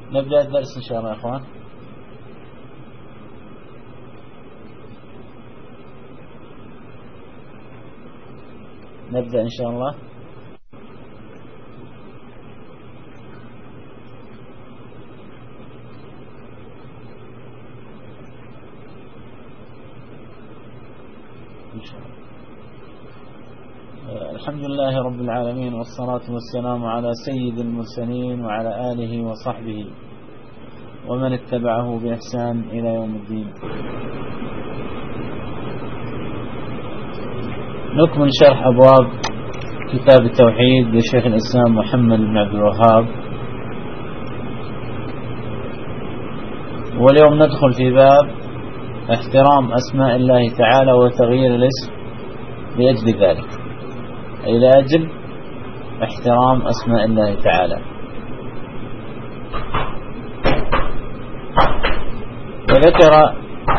نبدأ الدرس إن شاء الله يا أخوان. نبدأ إن شاء الله. إن شاء الله. الحمد لله رب العالمين، والصلاة والسلام على سيد المرسلين وعلى آله وصحبه ومن اتبعه بإحسان إلى يوم الدين. نكمل شرح أبواب كتاب التوحيد لشيخ الإسلام محمد بن عبد الوهاب، واليوم ندخل في باب احترام أسماء الله تعالى وتغيير الاسم لأجل ذلك، أي لأجل احترام أسماء الله تعالى. وذكر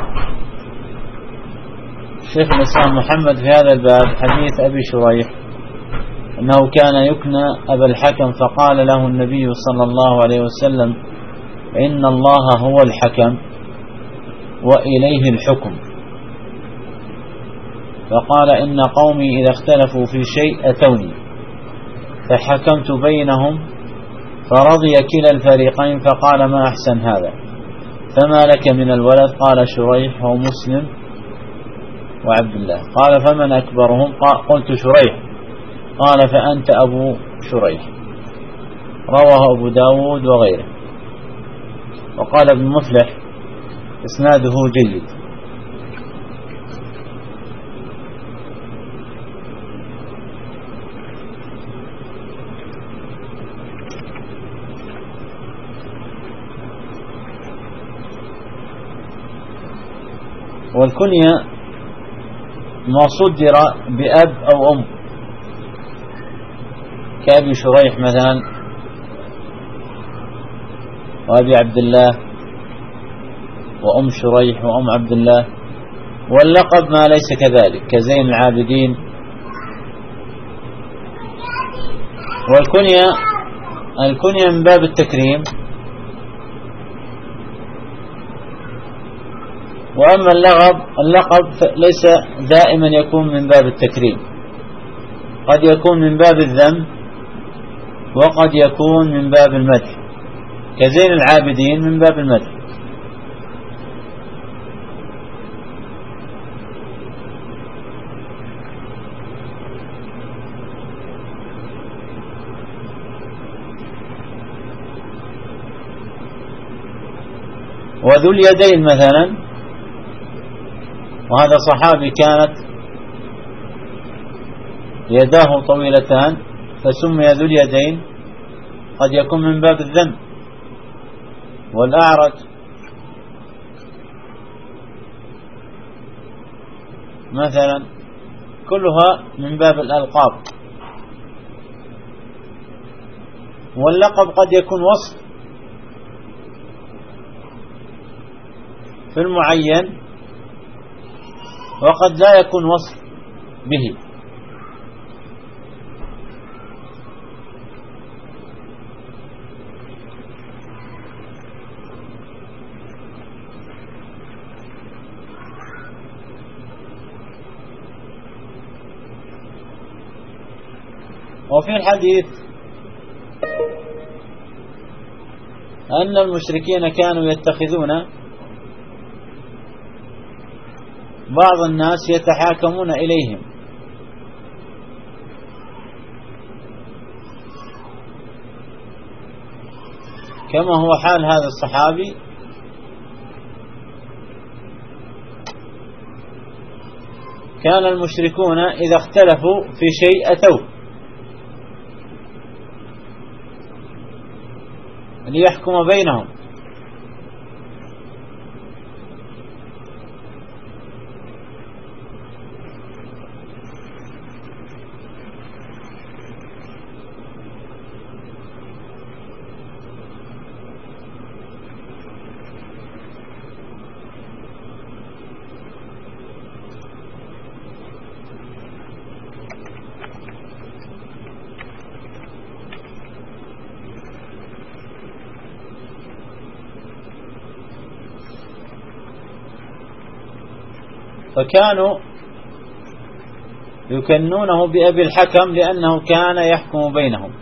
شيخ الإسلام محمد في هذا الباب حديث أبي شريح أنه كان يكنى أبا الحكم، فقال له النبي صلى الله عليه وسلم: إن الله هو الحكم وإليه الحكم. فقال: إن قومي إذا اختلفوا في شيء أتوني فحكمت بينهم فرضي كلا الفريقين، فقال: ما أحسن هذا، فما لك من الولد؟ قال شريح ومسلم وعبد الله. قال: فمن أكبرهم؟ قلت شريح. قال: فأنت أبو شريح. رواه أبو داود وغيره. وقال ابن مفلح: إسناده جيد. والكنية ما صدر بأب أو أم، كأبي شريح مثلا وأبي عبد الله وأم شريح وأم عبد الله. واللقب ما ليس كذلك كزين العابدين. والكنية من باب التكريم. وأما اللقب ليس دائما يكون من باب التكريم، قد يكون من باب الذم وقد يكون من باب المدح، كزين العابدين من باب المدح. وذو اليدين مثلا، وهذا صحابي كانت يداه طويلتان فسمي ذو اليدين، قد يكون من باب الذم. والأعرج مثلا كلها من باب الألقاب. واللقب قد يكون وصف في المعين وقد لا يكون وصف به. وفي الحديث أن المشركين كانوا يتخذون بعض الناس يتحاكمون إليهم، كما هو حال هذا الصحابي. كان المشركون إذا اختلفوا في شيء أتوه ليحكم بينهم، فكانوا يكنونه بأبي الحكم لأنه كان يحكم بينهم.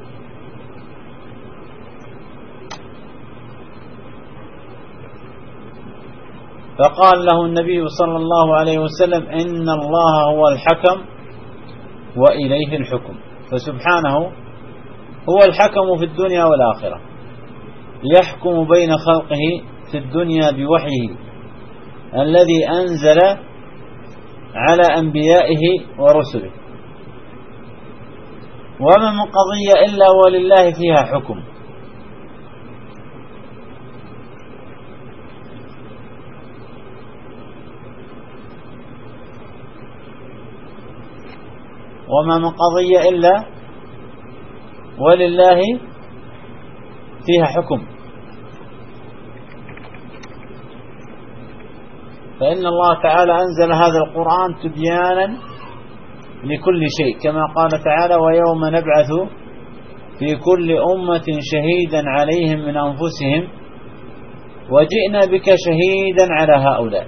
فقال له النبي صلى الله عليه وسلم: إن الله هو الحكم وإليه الحكم. فسبحانه هو الحكم في الدنيا والآخرة، يحكم بين خلقه في الدنيا بوحيه الذي أنزل على أنبيائه ورسله، وما من قضية إلا ولله فيها حكم. وما من قضية إلا ولله فيها حكم. فإن الله تعالى أنزل هذا القرآن تبيانا لكل شيء، كما قال تعالى: ويوم نبعث في كل أمة شهيدا عليهم من أنفسهم وجئنا بك شهيدا على هؤلاء.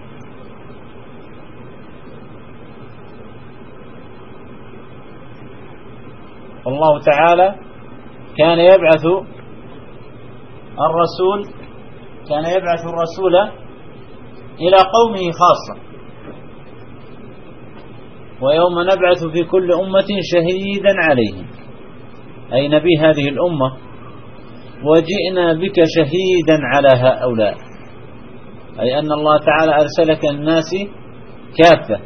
الله تعالى كان يبعث الرسول إلى قومه خاصة. ويوم نبعث في كل أمة شهيدا عليهم، أي نبي هذه الأمة، وجئنا بك شهيدا على هؤلاء، أي أن الله تعالى أرسلك الناس كافة.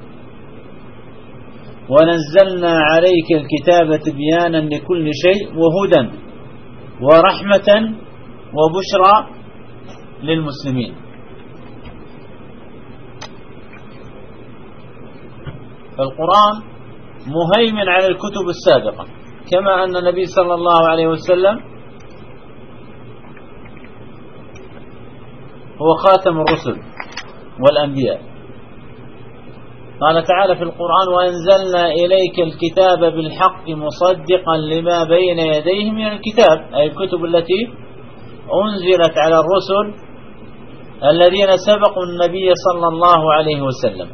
ونزلنا عليك الكتاب تبيانا لكل شيء وهدى ورحمة وبشرى للمسلمين. فالقرآن مهيمن على الكتب السابقة، كما أن النبي صلى الله عليه وسلم هو خاتم الرسل والأنبياء. قال تعالى في القرآن: وأنزلنا إليك الكتاب بالحق مصدقا لما بين يديه من الكتاب، أي الكتب التي أنزلت على الرسل الذين سبقوا النبي صلى الله عليه وسلم،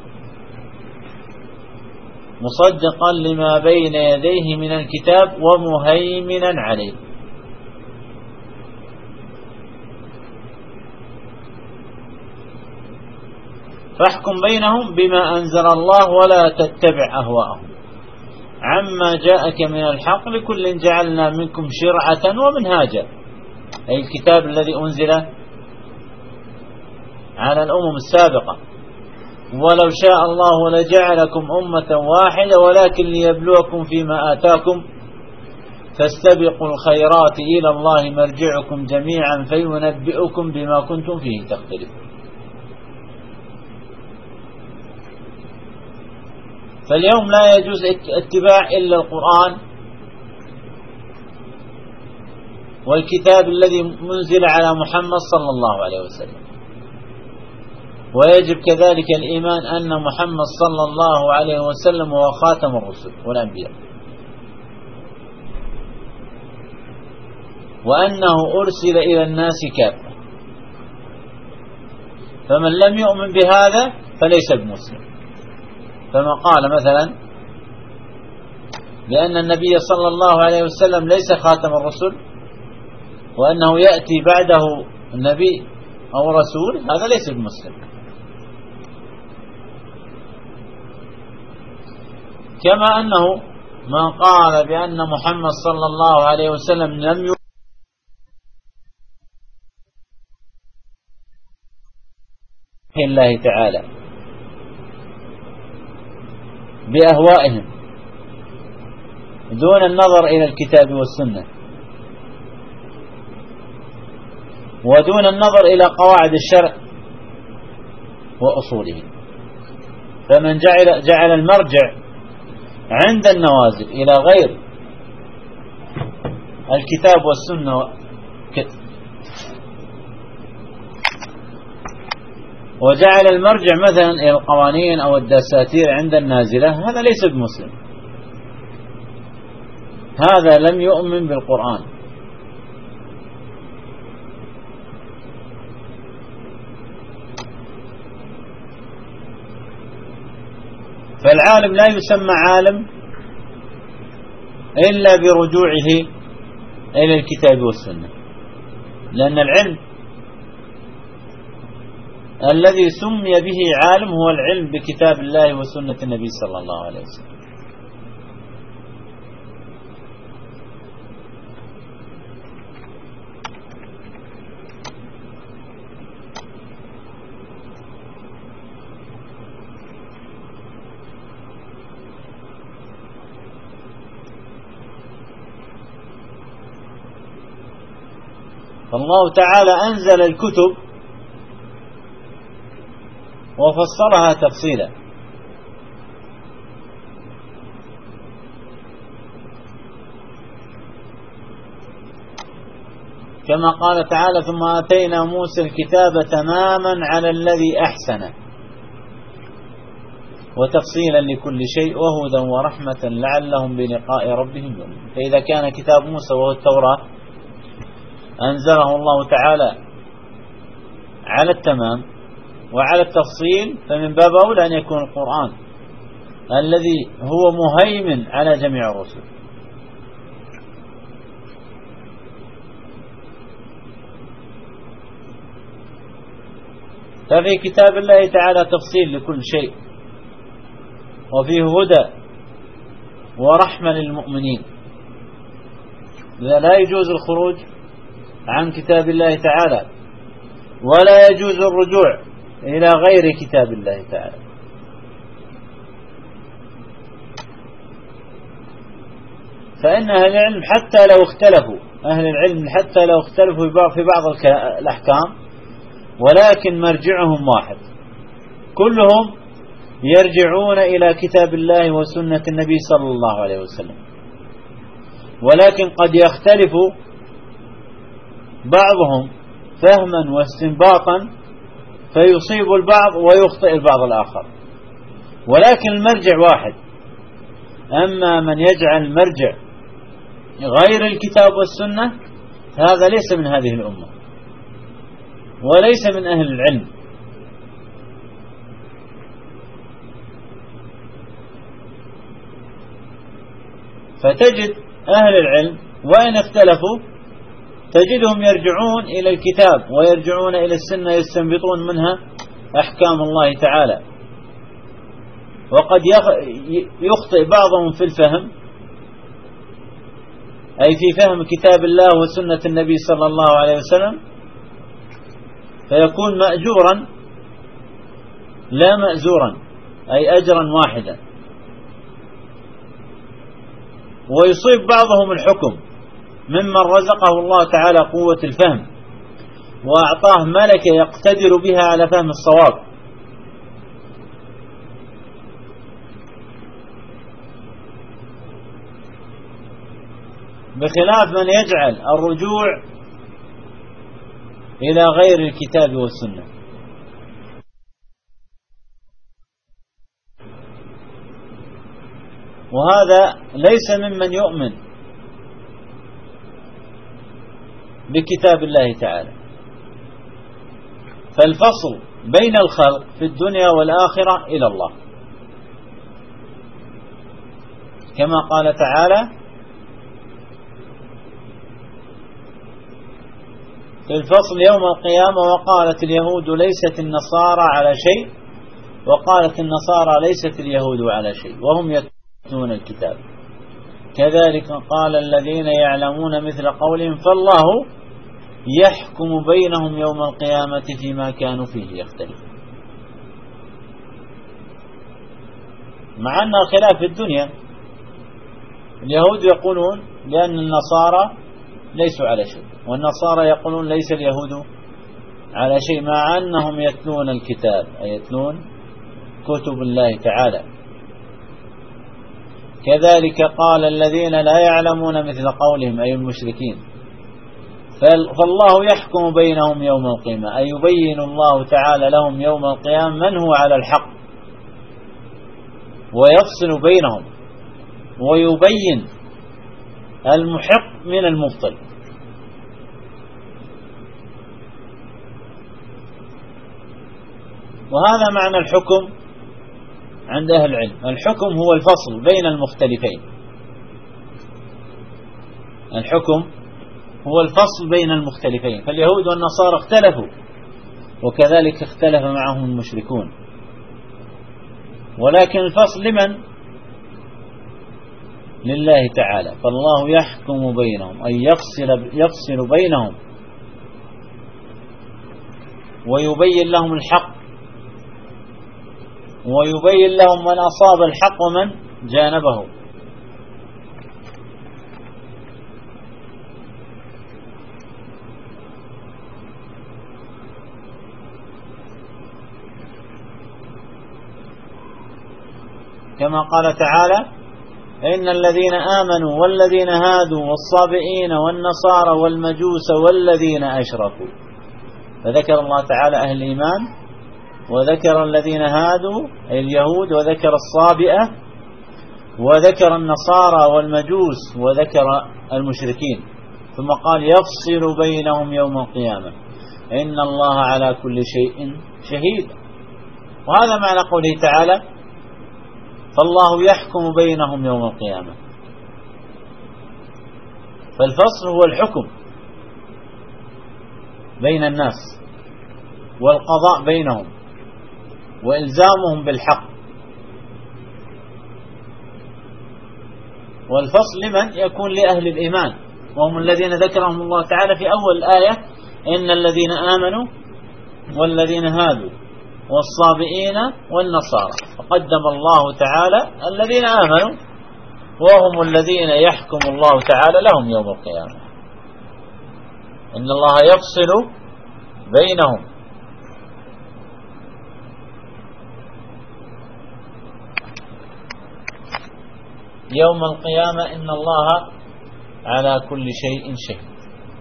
مصدقا لما بين يديه من الكتاب ومهيمنا عليه. فاحكم بينهم بما أنزل الله ولا تتبع أهواءهم عما جاءك من الحق، لكل جعلنا منكم شرعة ومنهاجا، أي الكتاب الذي أنزل على الأمم السابقة. ولو شاء الله لجعلكم أمة واحدة ولكن ليبلوكم فيما آتاكم فاستبقوا الخيرات إلى الله مرجعكم جميعا فينبئكم بما كنتم فيه تختلفون. فاليوم لا يجوز اتباع إلا القرآن والكتاب الذي منزل على محمد صلى الله عليه وسلم. ويجب كذلك الإيمان أن محمد صلى الله عليه وسلم هو خاتم الرسل والأنبياء، وأنه أرسل إلى الناس كافة. فمن لم يؤمن بهذا فليس بمسلم. فما قال مثلا بأن النبي صلى الله عليه وسلم ليس خاتم الرسل وأنه يأتي بعده النبي أو رسول، هذا ليس بمسلم. كما أنه من قال بأن محمد صلى الله عليه وسلم لم يؤمن الله تعالى بأهوائهم دون النظر إلى الكتاب والسنة ودون النظر إلى قواعد الشرع وأصوله. فمن جعل المرجع عند النوازل إلى غير الكتاب والسنة وجعل المرجع مثلا إلى القوانين أو الدساتير عند النازلة، هذا ليس بمسلم، هذا لم يؤمن بالقرآن. فالعالم لا يسمى عالم إلا برجوعه إلى الكتاب والسنة، لأن العلم الذي سمي به عالم هو العلم بكتاب الله وسنة النبي صلى الله عليه وسلم. فالله تعالى أنزل الكتب وفصلها تفصيلا، كما قال تعالى: ثم آتينا موسى الكتاب تماما على الذي أحسن وتفصيلا لكل شيء وهدى ورحمة لعلهم بلقاء ربهم يؤمنون. فإذا كان كتاب موسى وهو التوراة أنزله الله تعالى على التمام وعلى التفصيل، فمن باب أولى أن يكون القرآن الذي هو مهيمن على جميع الرسل. ففي كتاب الله تعالى تفصيل لكل شيء، وفيه هدى ورحمة للمؤمنين. لا يجوز الخروج عن كتاب الله تعالى، ولا يجوز الرجوع إلى غير كتاب الله تعالى. فإن أهل العلم حتى لو اختلفوا في بعض الأحكام، ولكن مرجعهم واحد، كلهم يرجعون إلى كتاب الله وسنة النبي صلى الله عليه وسلم. ولكن قد يختلف بعضهم فهما واستنباطا فيصيب البعض ويخطئ البعض الآخر، ولكن المرجع واحد. أما من يجعل المرجع غير الكتاب والسنة هذا ليس من هذه الأمة وليس من أهل العلم. فتجد أهل العلم وإن اختلفوا تجدهم يرجعون إلى الكتاب ويرجعون إلى السنة، يستنبطون منها أحكام الله تعالى. وقد يخطئ بعضهم في الفهم، أي في فهم كتاب الله وسنة النبي صلى الله عليه وسلم، فيكون مأجورا لا مأزورا، أي أجرا واحدا. ويصيب بعضهم الحكم ممن رزقه الله تعالى قوة الفهم وأعطاه ملكة يقتدر بها على فهم الصواب، بخلاف من يجعل الرجوع إلى غير الكتاب والسنة. وهذا ليس ممن يؤمن بكتاب الله تعالى. فالفصل بين الخلق في الدنيا والآخرة إلى الله، كما قال تعالى: في الفصل يوم القيامة وقالت اليهود ليست النصارى على شيء وقالت النصارى ليست اليهود على شيء وهم يتلون الكتاب كذلك قال الذين يعلمون مثل قولهم فالله يحكم بينهم يوم القيامة فيما كانوا فيه يختلفون. مع أنها خلاف في الدنيا، اليهود يقولون بأن النصارى ليسوا على شيء، والنصارى يقولون ليس اليهود على شيء، مع أنهم يتلون الكتاب أي يتلون كتب الله تعالى. كذلك قال الذين لا يعلمون مثل قولهم أي المشركين، فالله يحكم بينهم يوم القيامة أي يبين الله تعالى لهم يوم القيامة من هو على الحق ويفصل بينهم ويبين المحق من المبطل. وهذا معنى الحكم عند أهل العلم الحكم هو الفصل بين المختلفين. الحكم هو الفصل بين المختلفين، فاليهود والنصارى اختلفوا وكذلك اختلف معهم المشركون، ولكن الفصل لمن؟ لله تعالى. فالله يحكم بينهم أي يفصل بينهم ويبين لهم الحق ويبين لهم من أصاب الحق ومن جانبه. كما قال تعالى: إن الذين آمنوا والذين هادوا والصابئين والنصارى والمجوس والذين أشركوا. فذكر الله تعالى أهل الإيمان، وذكر الذين هادوا أي اليهود، وذكر الصابئة، وذكر النصارى والمجوس، وذكر المشركين، ثم قال: يفصل بينهم يوم القيامة إن الله على كل شيء شهيد. وهذا معنى قوله تعالى: فالله يحكم بينهم يوم القيامة. فالفصل هو الحكم بين الناس والقضاء بينهم وإلزامهم بالحق. والفصل لمن؟ يكون لأهل الإيمان، وهم الذين ذكرهم الله تعالى في أول الآية: إن الذين آمنوا والذين هادوا والصابئين والنصارى. فقدم الله تعالى الذين آمنوا، وهم الذين يحكم الله تعالى لهم يوم القيامة. إن الله يفصل بينهم. يوم القيامة إن الله على كل شيء شهيد.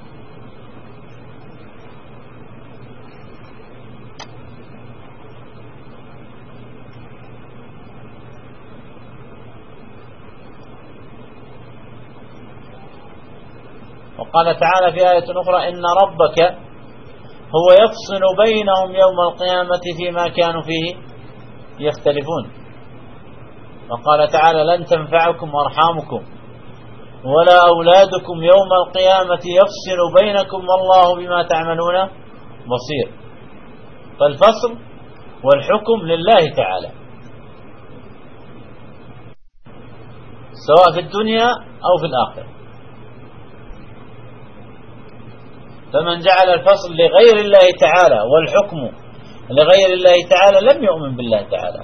وقال تعالى في آية أخرى: إن ربك هو يفصل بينهم يوم القيامة فيما كانوا فيه يختلفون. وقال تعالى: لن تنفعكم أرحامكم ولا أولادكم يوم القيامة يفصل بينكم والله بما تعملون بصير. فالفصل والحكم لله تعالى، سواء في الدنيا أو في الآخرة. فمن جعل الفصل لغير الله تعالى والحكم لغير الله تعالى لم يؤمن بالله تعالى.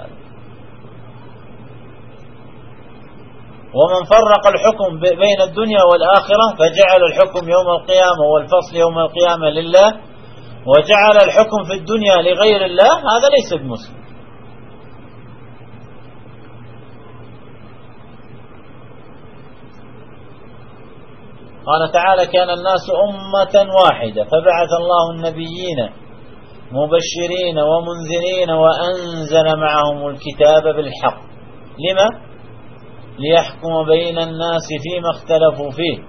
ومن فرق الحكم بين الدنيا والآخرة فجعل الحكم يوم القيامة والفصل يوم القيامة لله، وجعل الحكم في الدنيا لغير الله، هذا ليس بمسلم. قال تعالى: كان الناس أمة واحدة فبعث الله النبيين مبشرين ومنذرين وأنزل معهم الكتاب بالحق. لما؟ ليحكم بين الناس فيما اختلفوا فيه،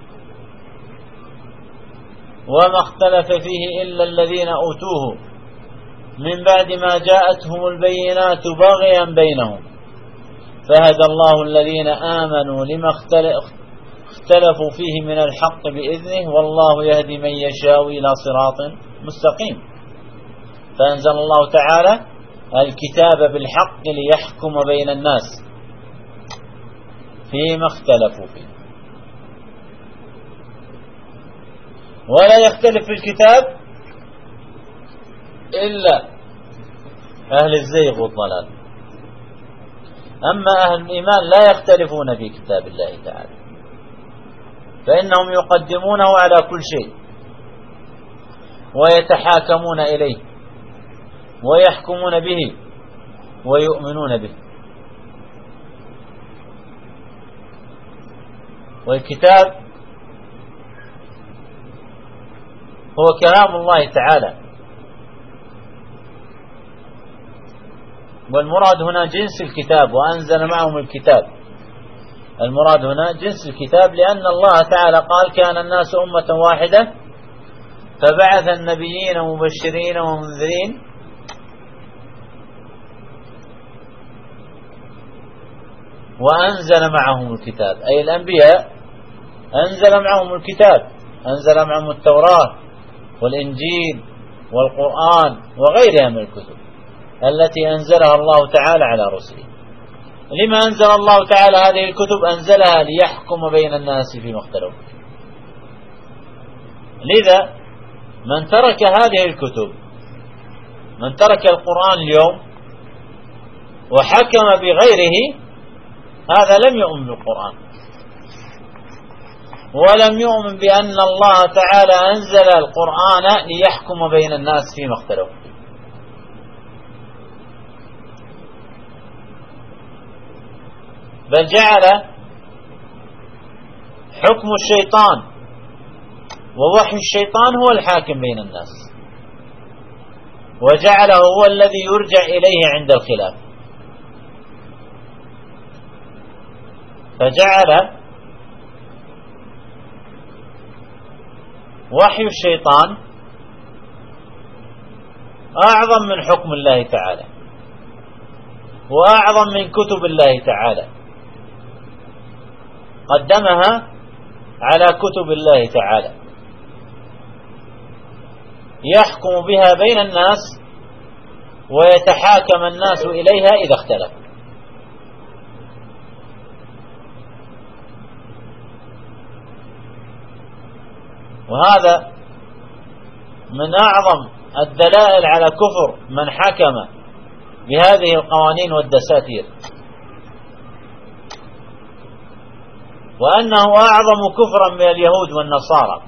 وما اختلف فيه إلا الذين أوتوه من بعد ما جاءتهم البينات بغيا بينهم، فهدى الله الذين آمنوا لما اختلفوا فيه من الحق بإذنه والله يهدي من يشاء إلى صراط مستقيم. فأنزل الله تعالى الكتاب بالحق ليحكم بين الناس فيما اختلفوا فيه. ولا يختلف في الكتاب إلا أهل الزيغ والضلال، أما أهل الإيمان لا يختلفون في كتاب الله تعالى، فإنهم يقدمونه على كل شيء ويتحاكمون إليه ويحكمون به ويؤمنون به. والكتاب هو كلام الله تعالى، والمراد هنا جنس الكتاب، وأنزل معهم الكتاب. المراد هنا جنس الكتاب، لأن الله تعالى قال: كان الناس أمة واحدة فبعث النبيين مبشرين ومنذرين وأنزل معهم الكتاب، أي الأنبياء أنزل معهم الكتاب، أنزل معهم التوراة والإنجيل والقرآن وغيرها من الكتب التي أنزلها الله تعالى على رسله. لما أنزل الله تعالى هذه الكتب؟ أنزلها ليحكم بين الناس فيما اختلفوا. لذا من ترك هذه الكتب، من ترك القرآن اليوم وحكم بغيره، هذا لم يؤمن بالقرآن ولم يؤمن بأن الله تعالى أنزل القرآن ليحكم بين الناس فيما اختلفوا. بل جعل حكم الشيطان ووحي الشيطان هو الحاكم بين الناس، وجعله هو الذي يرجع إليه عند الخلاف، فجعل وحي الشيطان أعظم من حكم الله تعالى وأعظم من كتب الله تعالى، قدمها على كتب الله تعالى يحكم بها بين الناس ويتحاكم الناس إليها إذا اختلف. وهذا من أعظم الدلائل على كفر من حكم بهذه القوانين والدساتير، وأنه أعظم كفرا من اليهود والنصارى،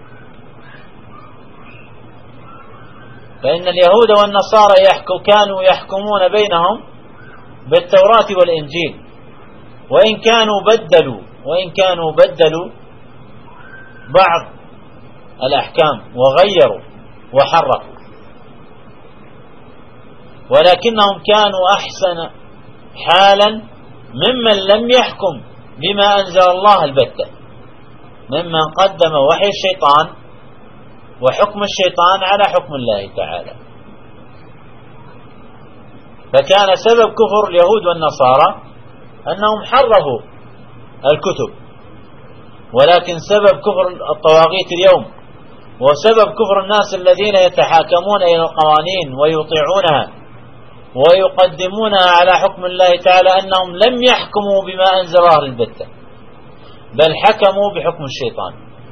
فإن اليهود والنصارى كانوا يحكمون بينهم بالتوراة والإنجيل، وإن كانوا بدلوا بعض الأحكام وغيروا وحرفوا، ولكنهم كانوا أحسن حالا ممن لم يحكم بما أنزل الله البتة، ممن قدم وحي الشيطان وحكم الشيطان على حكم الله تعالى. فكان سبب كفر اليهود والنصارى أنهم حرفوا الكتب، ولكن سبب كفر الطواغيت اليوم وسبب كفر الناس الذين يتحاكمون إلى القوانين ويطيعونها ويقدمونها على حكم الله تعالى أنهم لم يحكموا بما أنزل الله البتة، بل حكموا بحكم الشيطان.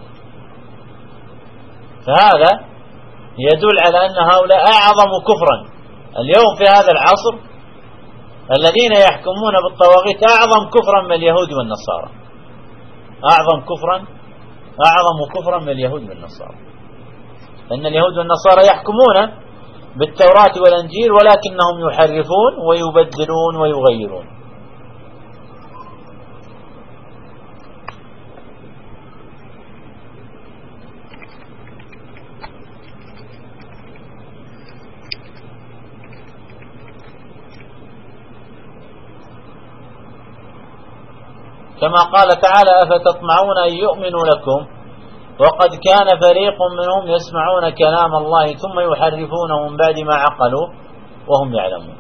فهذا يدل على أن هؤلاء أعظم كفرا اليوم في هذا العصر، الذين يحكمون بالطواغيت أعظم كفرا من اليهود والنصارى، أعظم كفرا من اليهود والنصارى. أن اليهود والنصارى يحكمون بالتوراة والإنجيل ولكنهم يحرفون ويبدلون ويغيرون. كما قال تعالى: أفتطمعون أن يؤمنوا لكم وقد كان فريق منهم يسمعون كلام الله ثم يحرفونه من بعد ما عقلوا وهم يعلمون.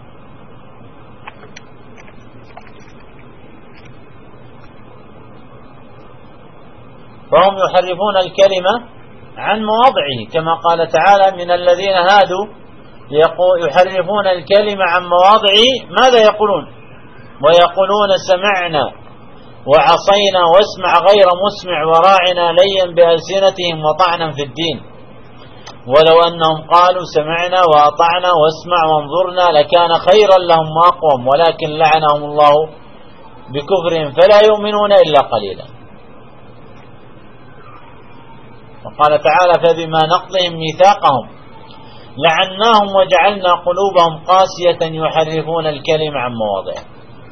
فهم يحرفون الكلمة عن مواضعه، كما قال تعالى: من الذين هادوا يحرفون الكلمة عن مواضعه. ماذا يقولون؟ ويقولون سمعنا وعصينا واسمع غير مسمع وراعنا ليا بألسنتهم وطعنا في الدين، ولو أنهم قالوا سمعنا وأطعنا واسمع وانظرنا لكان خيرا لهم وأقوم، ولكن لعنهم الله بكفرهم فلا يؤمنون إلا قليلا. وقال تعالى: فبما نقضهم ميثاقهم لعناهم وجعلنا قلوبهم قاسية يحرفون الكلم عن مواضعه.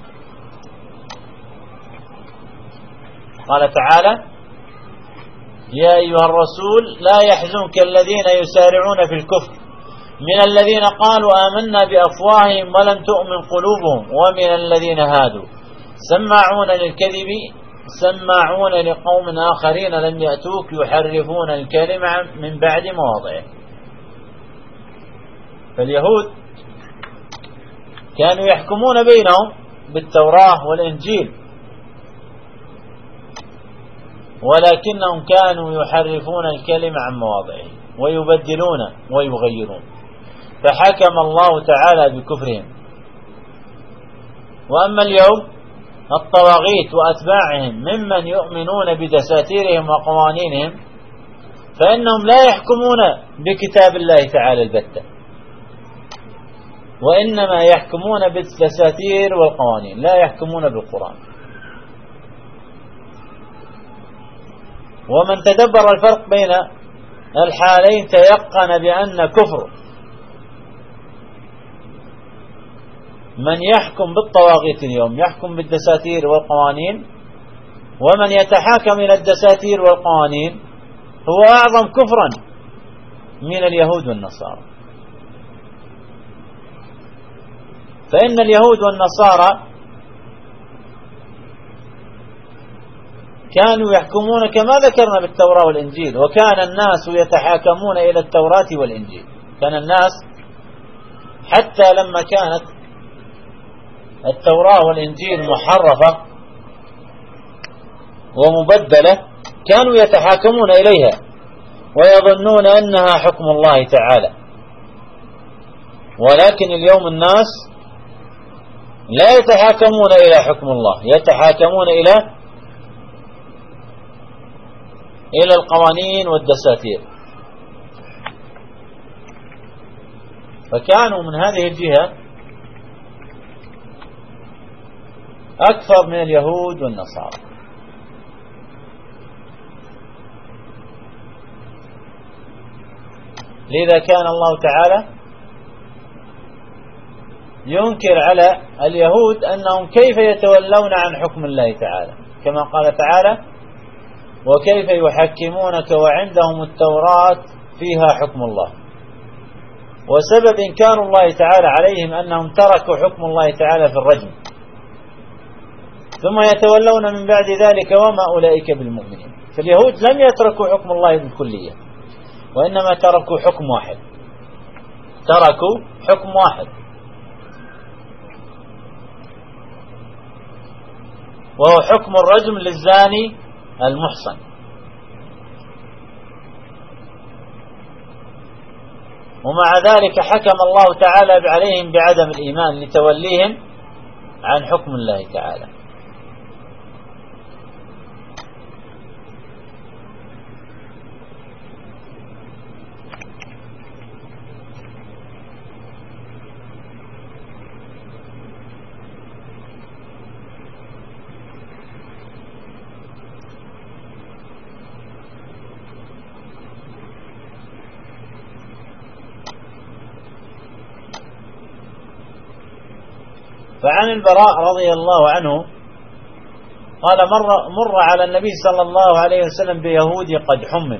قال تعالى: يا أيها الرسول لا يحزنك الذين يسارعون في الكفر من الذين قالوا آمنا بأفواههم ولم تؤمن قلوبهم ومن الذين هادوا سماعون للكذب سماعون لقوم آخرين لم يأتوك يحرفون الكلمة من بعد مواضعه. فاليهود كانوا يحكمون بينهم بالتوراة والإنجيل، ولكنهم كانوا يحرفون الكلمة عن مواضعه ويبدلون ويغيرون، فحكم الله تعالى بكفرهم. وأما اليوم الطواغيت وأتباعهم ممن يؤمنون بدساتيرهم وقوانينهم فإنهم لا يحكمون بكتاب الله تعالى البتة، وإنما يحكمون بالدساتير والقوانين، لا يحكمون بالقرآن. ومن تدبر الفرق بين الحالين تيقن بأن كفر من يحكم بالطواغيت اليوم يحكم بالدساتير والقوانين، ومن يتحاكم إلى الدساتير والقوانين هو أعظم كفرا من اليهود والنصارى. فإن اليهود والنصارى كانوا يحكمون كما ذكرنا بالتوراة والإنجيل، وكان الناس يتحاكمون إلى التوراة والإنجيل. كان الناس حتى لما كانت التوراة والإنجيل محرفة ومبدلة كانوا يتحاكمون إليها ويظنون أنها حكم الله تعالى. ولكن اليوم الناس لا يتحاكمون إلى حكم الله، يتحاكمون إلى القوانين والدساتير. فكانوا من هذه الجهة أكثر من اليهود والنصارى. لذا كان الله تعالى ينكر على اليهود أنهم كيف يتولون عن حكم الله تعالى، كما قال تعالى: وكيف يحكمونك وعندهم التوراة فيها حكم الله. وسبب إنكار الله تعالى عليهم أنهم تركوا حكم الله تعالى في الرجم، ثم يتولون من بعد ذلك وما أولئك بالمؤمنين. فاليهود لم يتركوا حكم الله بالكلية، وإنما تركوا حكم واحد، تركوا حكم واحد، وهو حكم الرجم للزاني المحصن. ومع ذلك حكم الله تعالى عليهم بعدم الإيمان لتوليهم عن حكم الله تعالى. فعن البراء رضي الله عنه قال: مر على النبي صلى الله عليه وسلم بيهودي قد حمم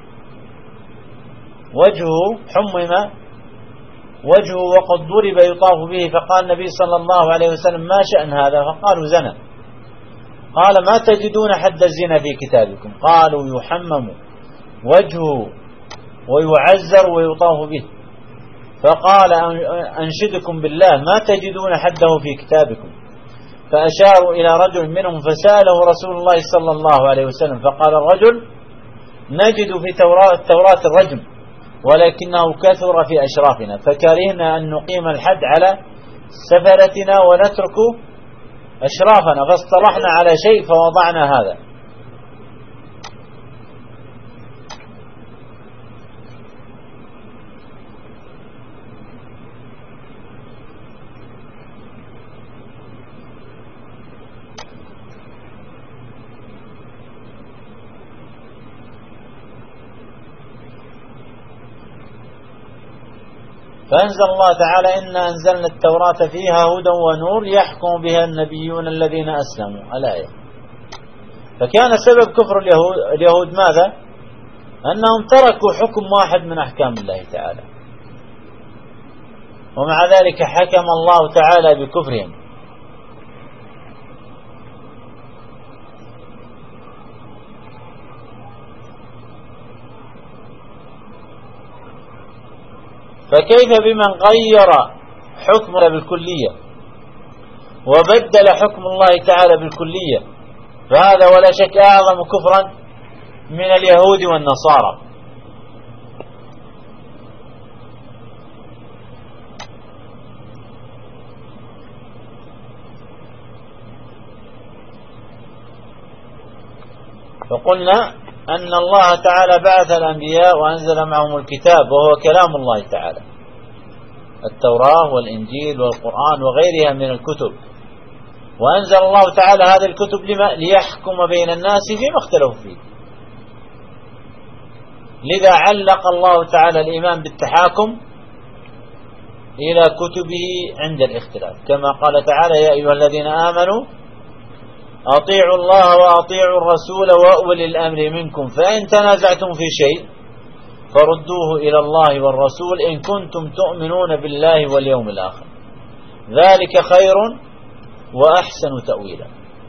وجهه وقد ضرب يطاف به، فقال النبي صلى الله عليه وسلم: ما شأن هذا؟ فقالوا: زنى. قال: ما تجدون حد الزنا في كتابكم؟ قالوا: يحمم وجهه ويعزر ويطاف به. فقال: أنشدكم بالله ما تجدون حده في كتابكم؟ فأشاروا إلى رجل منهم فسأله رسول الله صلى الله عليه وسلم، فقال الرجل: نجد في التوراة الرجم، ولكنه كثر في أشرافنا، فكرهنا أن نقيم الحد على سفلتنا ونترك أشرافنا، فاصطلحنا على شيء فوضعنا هذا. فأنزل الله تعالى: إنا أنزلنا التوراة فيها هدى ونور يحكم بها النبيون الذين أسلموا، الآية. فكان سبب كفر اليهود ماذا؟ أنهم تركوا حكم واحد من أحكام الله تعالى، ومع ذلك حكم الله تعالى بكفرهم. فكيف بمن غير حكمه بالكلية وبدل حكم الله تعالى بالكلية، فهذا ولا شك أعظم كفرا من اليهود والنصارى. فقلنا أن الله تعالى بعث الأنبياء وأنزل معهم الكتاب وهو كلام الله تعالى، التوراة والإنجيل والقرآن وغيرها من الكتب، وأنزل الله تعالى هذه الكتب ليحكم بين الناس فيما اختلفوا فيه. لذا علق الله تعالى الإيمان بالتحاكم إلى كتبه عند الاختلاف، كما قال تعالى: يا أيها الذين آمنوا أطيعوا الله وأطيعوا الرسول وأولي الأمر منكم فإن تنازعتم في شيء فردوه إلى الله والرسول إن كنتم تؤمنون بالله واليوم الآخر، ذلك خير وأحسن تأويلا.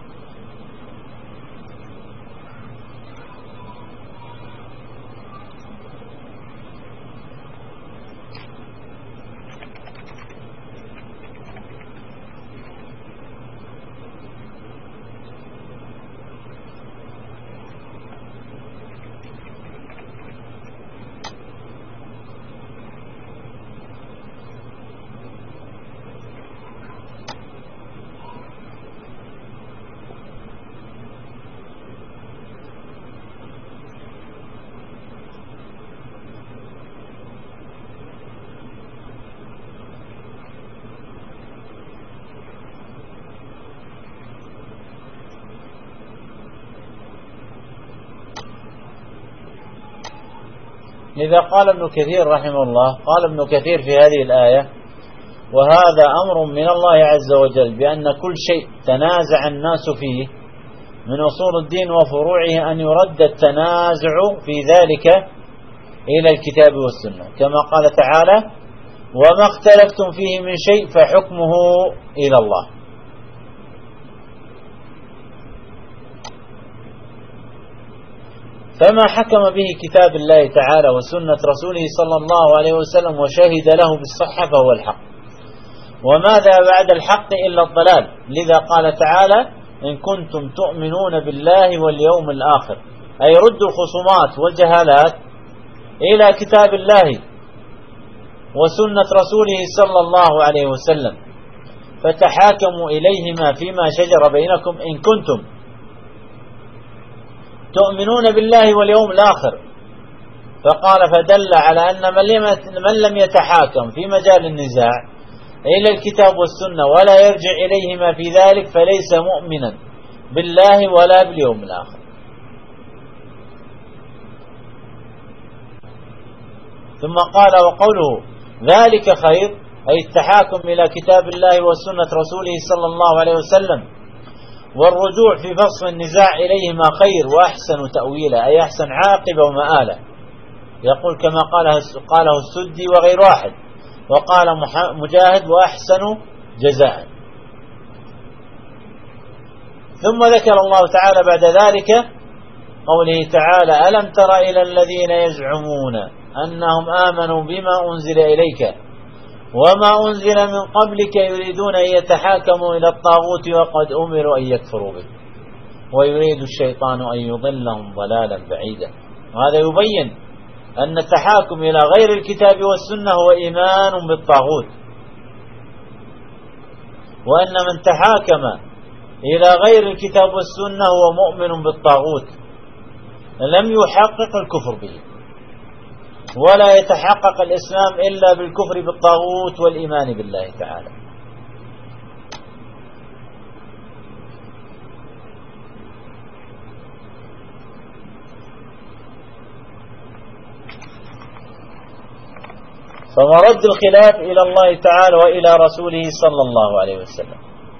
لذا قال ابن كثير رحمه الله، قال ابن كثير في هذه الآية: وهذا أمر من الله عز وجل بأن كل شيء تنازع الناس فيه من أصول الدين وفروعه أن يرد التنازع في ذلك إلى الكتاب والسنة، كما قال تعالى: وما اختلفتم فيه من شيء فحكمه إلى الله. فما حكم به كتاب الله تعالى وسنة رسوله صلى الله عليه وسلم وشهد له بالصحة فهو الحق، وماذا بعد الحق إلا الضلال. لذا قال تعالى: إن كنتم تؤمنون بالله واليوم الآخر، أي ردوا الخصومات والجهالات إلى كتاب الله وسنة رسوله صلى الله عليه وسلم، فتحاكموا إليهما فيما شجر بينكم إن كنتم تؤمنون بالله واليوم الآخر. فقال فدل على أن من لم يتحاكم في مجال النزاع إلى الكتاب والسنة ولا يرجع إليهما في ذلك فليس مؤمنا بالله ولا باليوم الآخر. ثم قال: وقوله ذلك خير، أي التحاكم إلى كتاب الله وسنة رسوله صلى الله عليه وسلم والرجوع في فصل النزاع إليهما خير وأحسن تأويلا، أي أحسن عاقبة ومآلة. يقول كما قاله السدي وغير واحد، وقال مجاهد: وأحسن جزاء. ثم ذكر الله تعالى بعد ذلك قوله تعالى: ألم تر إلى الذين يزعمون أنهم آمنوا بما أنزل إليك وما أنزل من قبلك يريدون أن يتحاكموا إلى الطاغوت وقد أمروا أن يكفروا به ويريد الشيطان أن يضلهم ضلالا بعيدا. وهذا يبين أن التحاكم إلى غير الكتاب والسنة هو إيمان بالطاغوت، وأن من تحاكم إلى غير الكتاب والسنة هو مؤمن بالطاغوت لم يحقق الكفر به، ولا يتحقق الإسلام إلا بالكفر بالطاغوت والإيمان بالله تعالى. فمرد الخلاف إلى الله تعالى وإلى رسوله صلى الله عليه وسلم.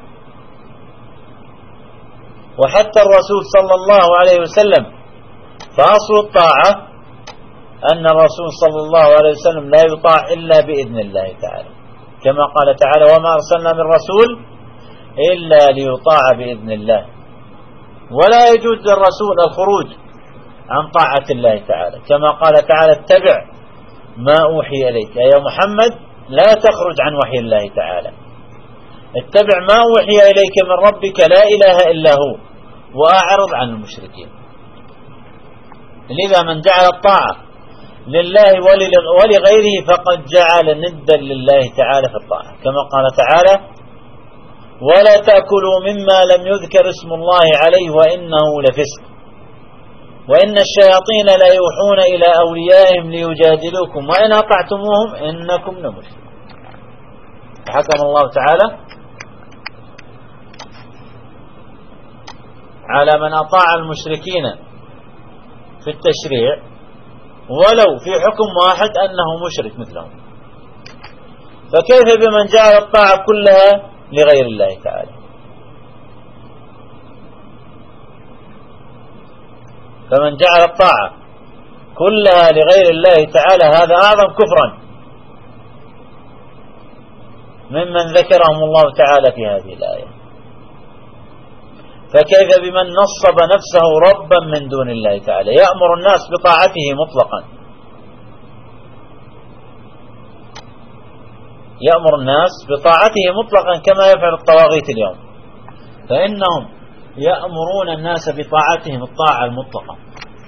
وحتى الرسول صلى الله عليه وسلم فأصل الطاعة أن الرسول صلى الله عليه وسلم لا يطاع إلا بإذن الله تعالى، كما قال تعالى: وما أرسلنا من رسول إلا ليطاع بإذن الله. ولا يجوز للرسول الخروج عن طاعة الله تعالى، كما قال تعالى: اتبع ما أوحي إليك، يا محمد لا تخرج عن وحي الله تعالى، اتبع ما أوحي إليك من ربك لا إله إلا هو وأعرض عن المشركين. لذا من جعل الطاعة لله ولغيره فقد جعل ندا لله تعالى في الطاعة، كما قال تعالى: ولا تأكلوا مما لم يذكر اسم الله عليه وإنه لفسق وإن الشياطين لا يوحون إلى أوليائهم ليجادلوكم وإن أطعتموهم إنكم لمشركون. حكم الله تعالى على من أطاع المشركين في التشريع ولو في حكم واحد أنه مشرك مثلهم، فكيف بمن جعل الطاعة كلها لغير الله تعالى؟ فمن جعل الطاعة كلها لغير الله تعالى هذا أعظم كفرا ممن ذكرهم الله تعالى في هذه الآية. فكيف بمن نصب نفسه ربا من دون الله تعالى يأمر الناس بطاعته مطلقا، يأمر الناس بطاعته مطلقا كما يفعل الطواغيت اليوم، فإنهم يأمرون الناس بطاعتهم الطاعة المطلقة،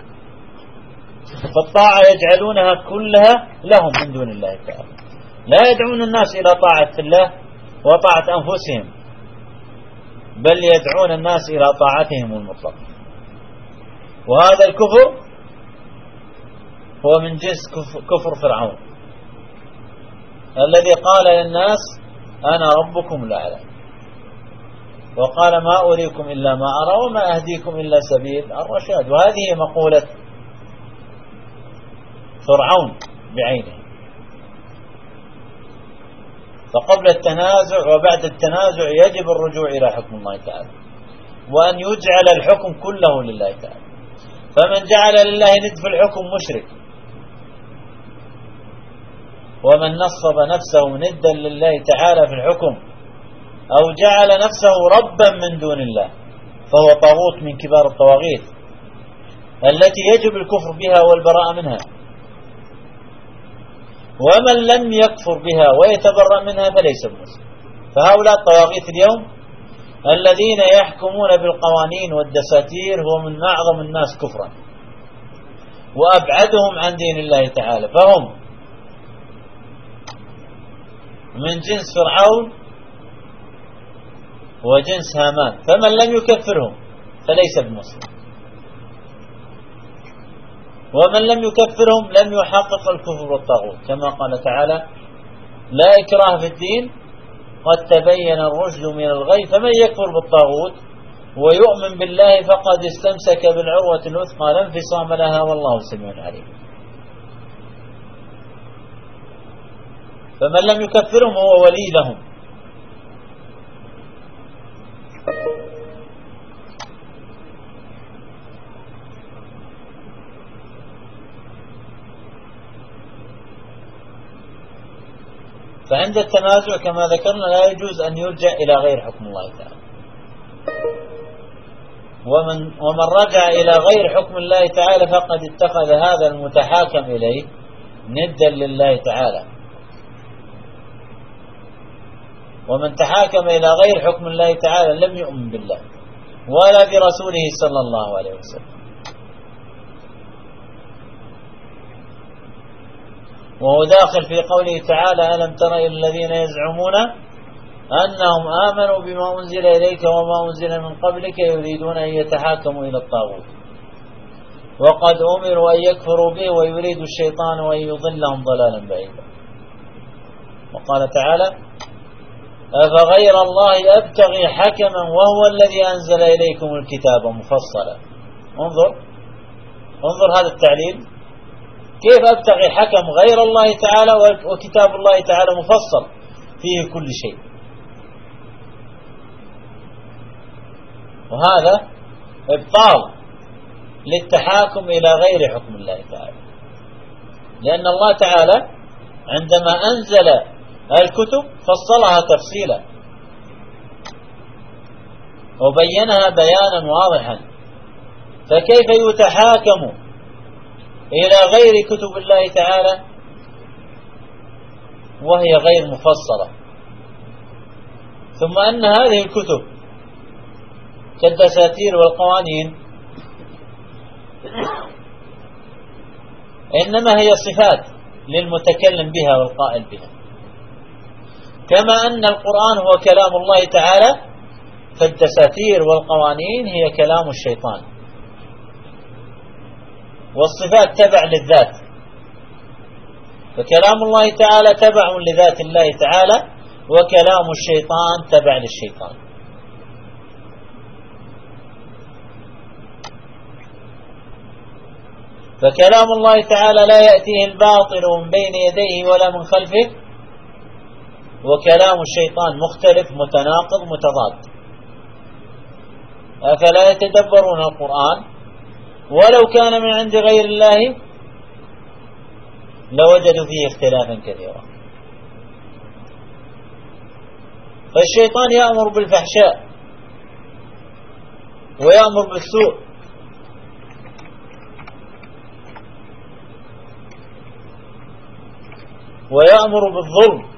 فالطاعة يجعلونها كلها لهم من دون الله تعالى، لا يدعون الناس إلى طاعة الله وطاعة أنفسهم، بل يدعون الناس إلى طاعتهم المطلقة. وهذا الكفر هو من جنس كفر فرعون الذي قال للناس: أنا ربكم الأعلى، وقال: ما أريكم إلا ما أرى وما أهديكم إلا سبيل الرشاد. وهذه مقولة فرعون بعينه. فقبل التنازع وبعد التنازع يجب الرجوع إلى حكم الله تعالى، وأن يجعل الحكم كله لله تعالى. فمن جعل لله ند في الحكم مشرك، ومن نصب نفسه ندا لله تعالى في الحكم أو جعل نفسه ربا من دون الله فهو طاغوت من كبار الطواغيت التي يجب الكفر بها والبراءة منها. ومن لم يكفر بها ويتبرأ منها فليس بمسلم. فهؤلاء الطواغيت اليوم الذين يحكمون بالقوانين والدساتير هو من أعظم الناس كفرا وأبعدهم عن دين الله تعالى، فهم من جنس فرعون وجنس هامان، فمن لم يكفرهم فليس بمسلم، ومن لم يكفرهم لم يحقق الكفر والطاغوت، كما قال تعالى: لا إكراه في الدين قد تبين الرشد من الغي فمن يكفر بالطاغوت ويؤمن بالله فقد استمسك بالعروة الوثقى لا انفصام لها والله سميع عليم. فمن لم يكفرهم هو ولي لهم. فعند التنازع كما ذكرنا لا يجوز أن يرجع إلى غير حكم الله تعالى، ومن رجع إلى غير حكم الله تعالى فقد اتخذ هذا المتحاكم إليه ندا لله تعالى. ومن تحاكم إلى غير حكم الله تعالى لم يؤمن بالله ولا برسوله صلى الله عليه وسلم. وهو داخل في قوله تعالى: ألم تر إلى الذين يزعمون أنهم آمنوا بما أنزل إليك وما أنزل من قبلك يريدون أن يتحاكموا إلى الطاغوت وقد أمروا أن يكفروا به ويريد الشيطان أن يضلهم ضلالا بعيدا. وقال تعالى: أفغير الله أبتغي حكما وهو الذي أنزل إليكم الكتاب مفصلا. انظر هذا التعليل، كيف أبتغي حكم غير الله تعالى وكتاب الله تعالى مفصل فيه كل شيء. وهذا إبطال للتحاكم إلى غير حكم الله تعالى، لأن الله تعالى عندما أنزل الكتب فصلها تفصيلا وبينها بيانا واضحا، فكيف يتحاكم إلى غير كتب الله تعالى وهي غير مفصلة؟ ثم أن هذه الكتب كالدساتير والقوانين إنما هي صفات للمتكلم بها والقائل بها، كما أن القرآن هو كلام الله تعالى، فالدساتير والقوانين هي كلام الشيطان، والصفات تبع للذات، فكلام الله تعالى تبع لذات الله تعالى، وكلام الشيطان تبع للشيطان. فكلام الله تعالى لا يأتيه الباطل من بين يديه ولا من خلفه، وكلام الشيطان مختلف متناقض متضاد. أفلا يتدبرون القرآن ولو كان من عند غير الله لوجدوا فيه اختلافا كثيرا. فالشيطان يأمر بالفحشاء ويأمر بالسوء، ويأمر بالظلم،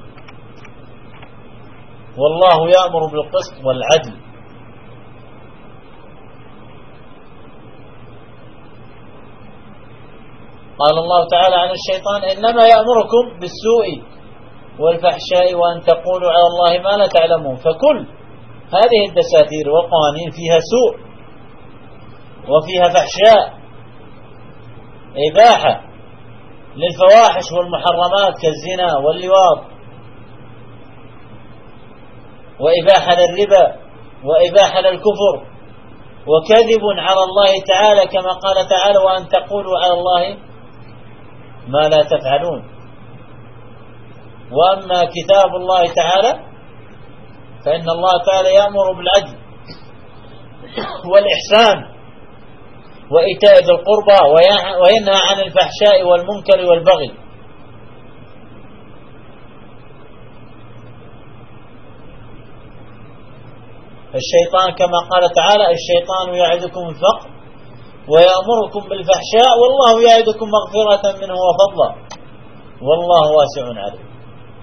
والله يأمر بالقسط والعدل. قال الله تعالى عن الشيطان: إنما يأمركم بالسوء والفحشاء وأن تقولوا على الله ما لا تعلمون. فكل هذه الدساتير والقوانين فيها سوء وفيها فحشاء، إباحة للفواحش والمحرمات كالزنا واللواط، وإباحة للربا، وإباحة للكفر، وكذب على الله تعالى كما قال تعالى: وأن تقولوا على الله ما لا تفعلون. وأما كتاب الله تعالى فإن الله تعالى يأمر بالعدل والإحسان وإيتاء ذي القربى وينهى عن الفحشاء والمنكر والبغي. الشيطان كما قال تعالى: الشيطان يعدكم الفقر ويأمركم بالفحشاء والله يعدكم مغفرة منه وفضلا والله واسع عليم.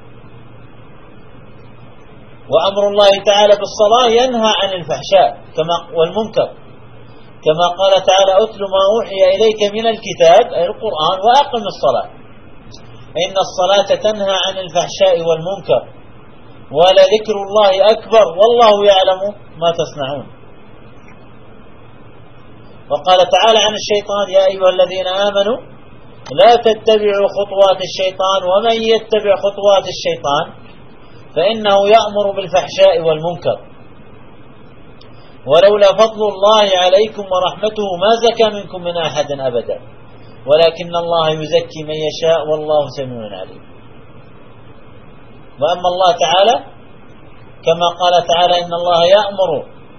وأمر الله تعالى بالصلاة ينهى عن الفحشاء والمنكر، كما قال تعالى: أتل ما أوحي إليك من الكتاب أي القرآن وأقم الصلاة إن الصلاة تنهى عن الفحشاء والمنكر ولذكر الله أكبر والله يعلم ما تصنعون. وقال تعالى عن الشيطان: يا أيها الذين آمنوا لا تتبعوا خطوات الشيطان ومن يتبع خطوات الشيطان فإنه يأمر بالفحشاء والمنكر ولولا فضل الله عليكم ورحمته ما زكى منكم من أحد أبدا ولكن الله يزكي من يشاء والله سميع عليم. وأما الله تعالى كما قال تعالى: إن الله يأمر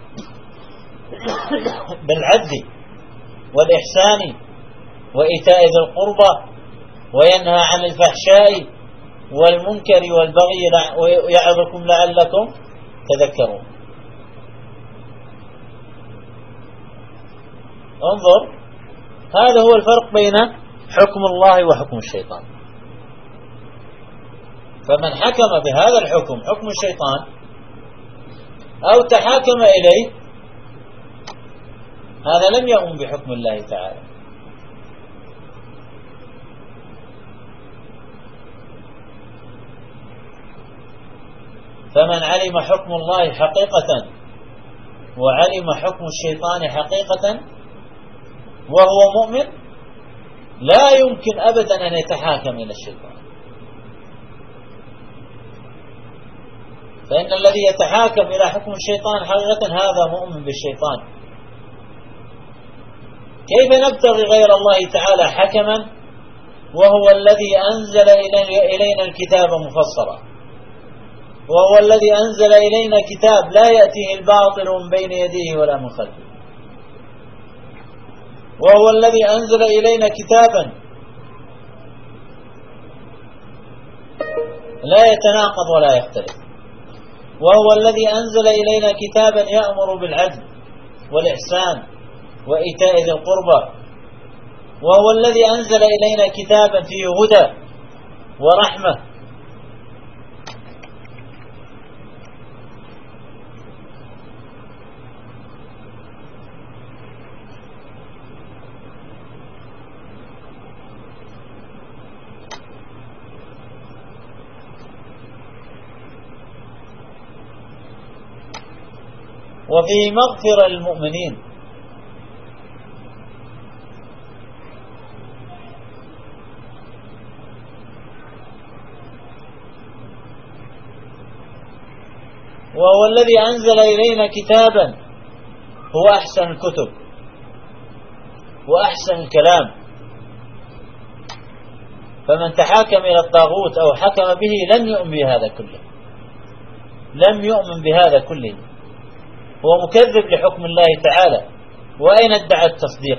بالعدل والإحسان وإيتاء ذي القربى وينهى عن الفحشاء والمنكر والبغي ويعظكم لعلكم تذكرون. انظر، هذا هو الفرق بين حكم الله وحكم الشيطان. فمن حكم بهذا الحكم حكم الشيطان أو تحاكم إليه هذا لم يقم بحكم الله تعالى. فمن علم حكم الله حقيقة وعلم حكم الشيطان حقيقة وهو مؤمن لا يمكن أبدا أن يتحاكم إلى الشيطان. فإن الذي يتحاكم إلى حكم الشيطان حقيقة هذا مؤمن بالشيطان. كيف نبتغي غير الله تعالى حكما وهو الذي أنزل إلينا الكتاب مفصلا، وهو الذي أنزل إلينا كتاب لا يأتيه الباطل من بين يديه ولا من خلفه، وهو الذي أنزل إلينا كتابا لا يتناقض ولا يختلف، وهو الذي أنزل إلينا كتابا يأمر بالعدل والإحسان وإيتاء ذي القربى، وهو الذي أنزل إلينا كتابا فيه هدى ورحمة وفيه مغفرة للمؤمنين. وهو الذي أنزل إلينا كتابا هو أحسن الكتب وأحسن الكلام، فمن تحاكم إلى الطاغوت أو حكم به لم يؤمن بهذا كله، لم يؤمن بهذا كله، هو مكذب لحكم الله تعالى. وأين ادعى التصديق؟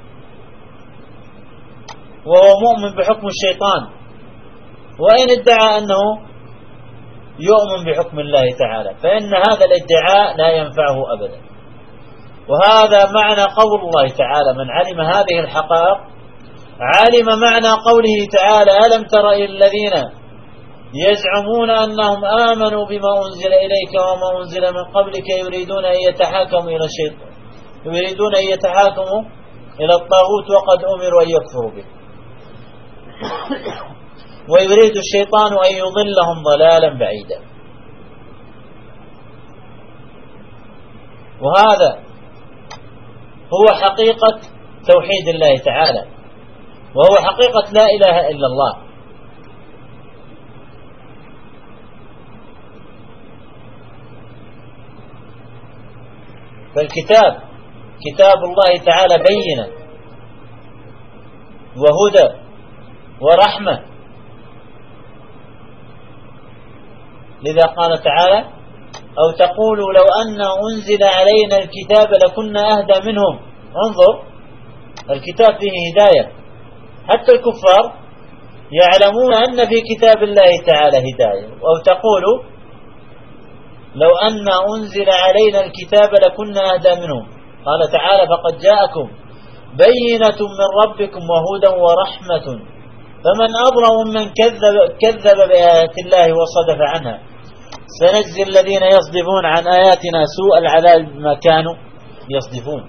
وهو مؤمن بحكم الشيطان، وأين ادعى أنه يؤمن بحكم الله تعالى؟ فإن هذا الادعاء لا ينفعه أبدا. وهذا معنى قول الله تعالى: من علم هذه الحقائق علم معنى قوله تعالى: ألم تر إلى الذين يزعمون أنهم آمنوا بما أنزل إليك وما أنزل من قبلك يريدون أن يتحاكموا إلى الشيطان، يريدون أن يتحاكموا إلى الطاغوت وقد أمروا أن يكفروا به، ويريد الشيطان أن يضلهم ضلالا بعيدا. وهذا هو حقيقة توحيد الله تعالى، وهو حقيقة لا إله إلا الله. فالكتاب كتاب الله تعالى بينة وهدى ورحمة، لذا قال تعالى: أو تقولوا لو أن أنزل علينا الكتاب لكنا أهدى منهم. انظر، الكتاب فيه هداية، حتى الكفار يعلمون أن في كتاب الله تعالى هداية. أو تقولوا لو أن أنزل علينا الكتاب لكنا أهدى منهم. قال تعالى: فقد جاءكم بينة من ربكم وهدى ورحمة فمن أظلم ممن كذب بآيات الله وصدف عنها سنجزي الذين يصدفون عن آياتنا سوء العذاب بما كانوا يصدفون.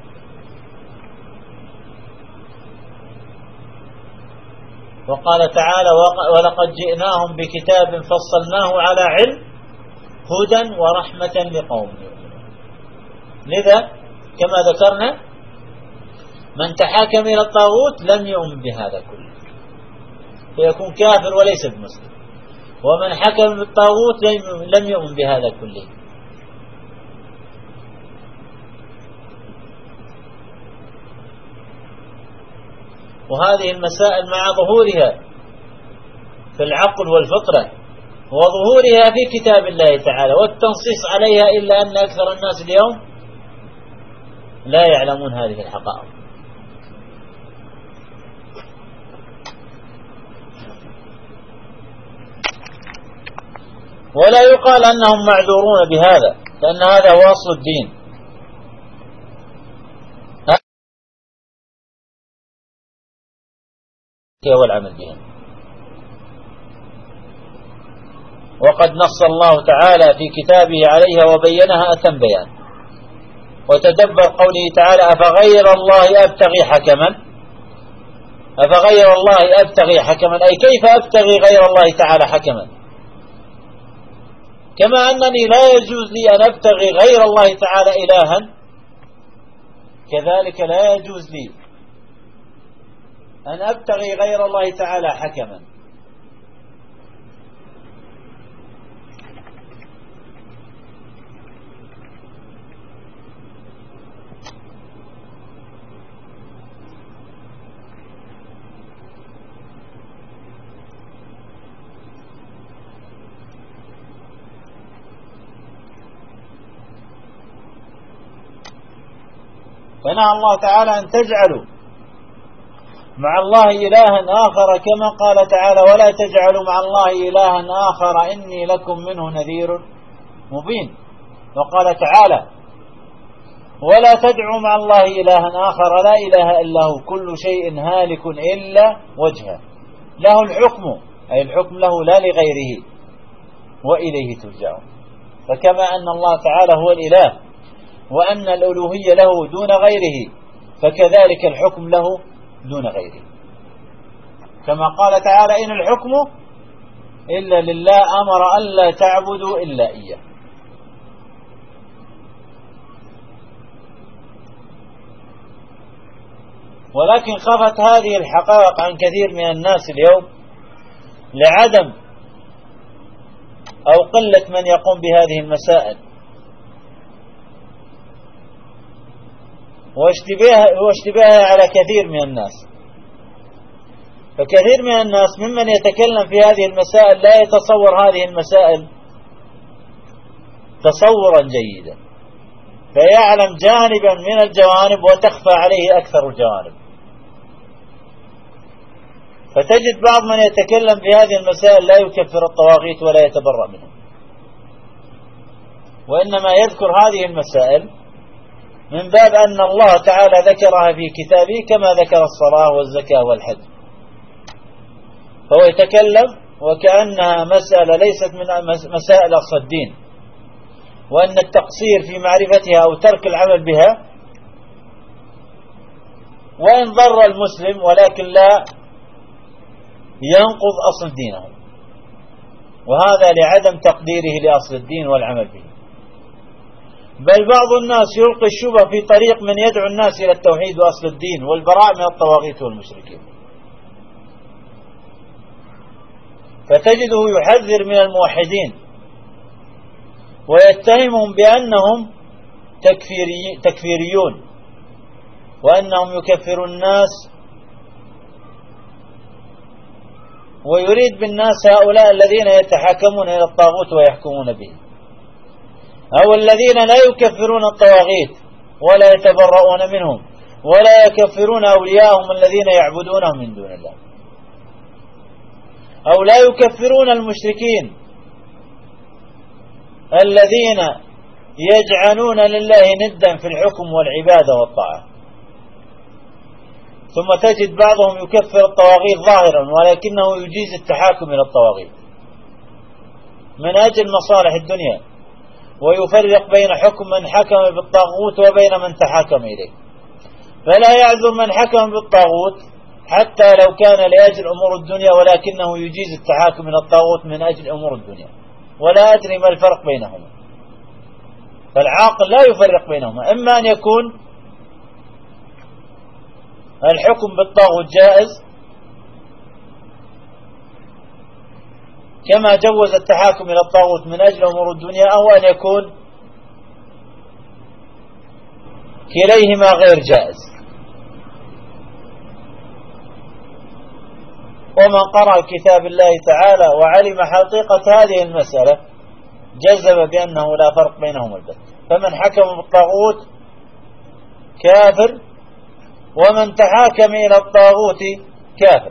وقال تعالى: ولقد جئناهم بكتاب فصلناه على علم هدى ورحمة لقوم يؤمنون. لذا كما ذكرنا من تحاكم إلى الطاغوت لم يؤمن بهذا كله، فيكون كافر وليس بمسلم. ومن حكم بالطاغوت لم يؤمن بهذا كله. وهذه المسائل مع ظهورها في العقل والفطرة وظهورها في كتاب الله تعالى والتنصيص عليها، إلا أن أكثر الناس اليوم لا يعلمون هذه الحقائق. ولا يقال أنهم معذورون بهذا، لأن هذا هو أصل الدين. والعمل بهم. وقد نص الله تعالى في كتابه عليها وبينها أتم بيان. وتدبر قوله تعالى: أفغير الله أبتغي حكما. أفغير الله أبتغي حكما، أي كيف أبتغي غير الله تعالى حكما؟ كما أنني لا يجوز لي أن أبتغي غير الله تعالى إلها، كذلك لا يجوز لي أن أبتغي غير الله تعالى حكما. فنهى الله تعالى أن تجعلوا مع الله إلها آخر، كما قال تعالى: ولا تجعلوا مع الله إلها آخر إني لكم منه نذير مبين. وقال تعالى: ولا تدعوا مع الله إلها آخر لا إله إلا هو كل شيء هالك إلا وجهه له الحكم، أي الحكم له لا لغيره وإليه ترجعون. فكما أن الله تعالى هو الإله وأن الألوهية له دون غيره، فكذلك الحكم له دون غيره. كما قال تعالى: إن الحكم إلا لله أمر ألا تعبدوا إلا إياه. ولكن خفت هذه الحقائق عن كثير من الناس اليوم لعدم أو قلة من يقوم بهذه المسائل واشتباهها على كثير من الناس. فكثير من الناس ممن يتكلم في هذه المسائل لا يتصور هذه المسائل تصورا جيدا، فيعلم جانبا من الجوانب وتخفى عليه أكثر الجوانب. فتجد بعض من يتكلم في هذه المسائل لا يكفر الطواغيت ولا يتبرأ منهم، وإنما يذكر هذه المسائل من باب أن الله تعالى ذكرها في كتابه كما ذكر الصلاة والزكاة والحج، فهو يتكلم وكأنها مسألة ليست من مسائل أصل الدين، وأن التقصير في معرفتها أو ترك العمل بها وإن ضر المسلم ولكن لا ينقض أصل دينه، وهذا لعدم تقديره لأصل الدين والعمل به. بل بعض الناس يلقي الشبه في طريق من يدعو الناس إلى التوحيد وأصل الدين والبراء من الطواغيت والمشركين، فتجده يحذر من الموحدين ويتهمهم بأنهم تكفيريون وأنهم يكفرون الناس، ويريد بالناس هؤلاء الذين يتحاكمون إلى الطاغوت ويحكمون به، أو الذين لا يكفرون الطواغيت ولا يتبرؤون منهم ولا يكفرون أولياءهم الذين يعبدونهم من دون الله، أو لا يكفرون المشركين الذين يجعلون لله ندا في الحكم والعبادة والطاعة. ثم تجد بعضهم يكفر الطواغيت ظاهرا ولكنه يجيز التحاكم إلى الطواغيت من أجل مصالح الدنيا، ويفرق بين حكم من حكم بالطاغوت وبين من تحاكم إليه، فلا يعذر من حكم بالطاغوت حتى لو كان لأجل أمور الدنيا، ولكنه يجيز التحاكم إلى الطاغوت من أجل أمور الدنيا، ولا أدري ما الفرق بينهما. فالعاقل لا يفرق بينهما، إما أن يكون الحكم بالطاغوت جائز كما جوز التحاكم إلى الطاغوت من أجل أمور الدنيا، أو أن يكون كليهما غير جائز. ومن قرأ كتاب الله تعالى وعلم حقيقة هذه المسألة جزم بأنه لا فرق بينهما البتة، فمن حكم بالطاغوت كافر ومن تحاكم إلى الطاغوت كافر.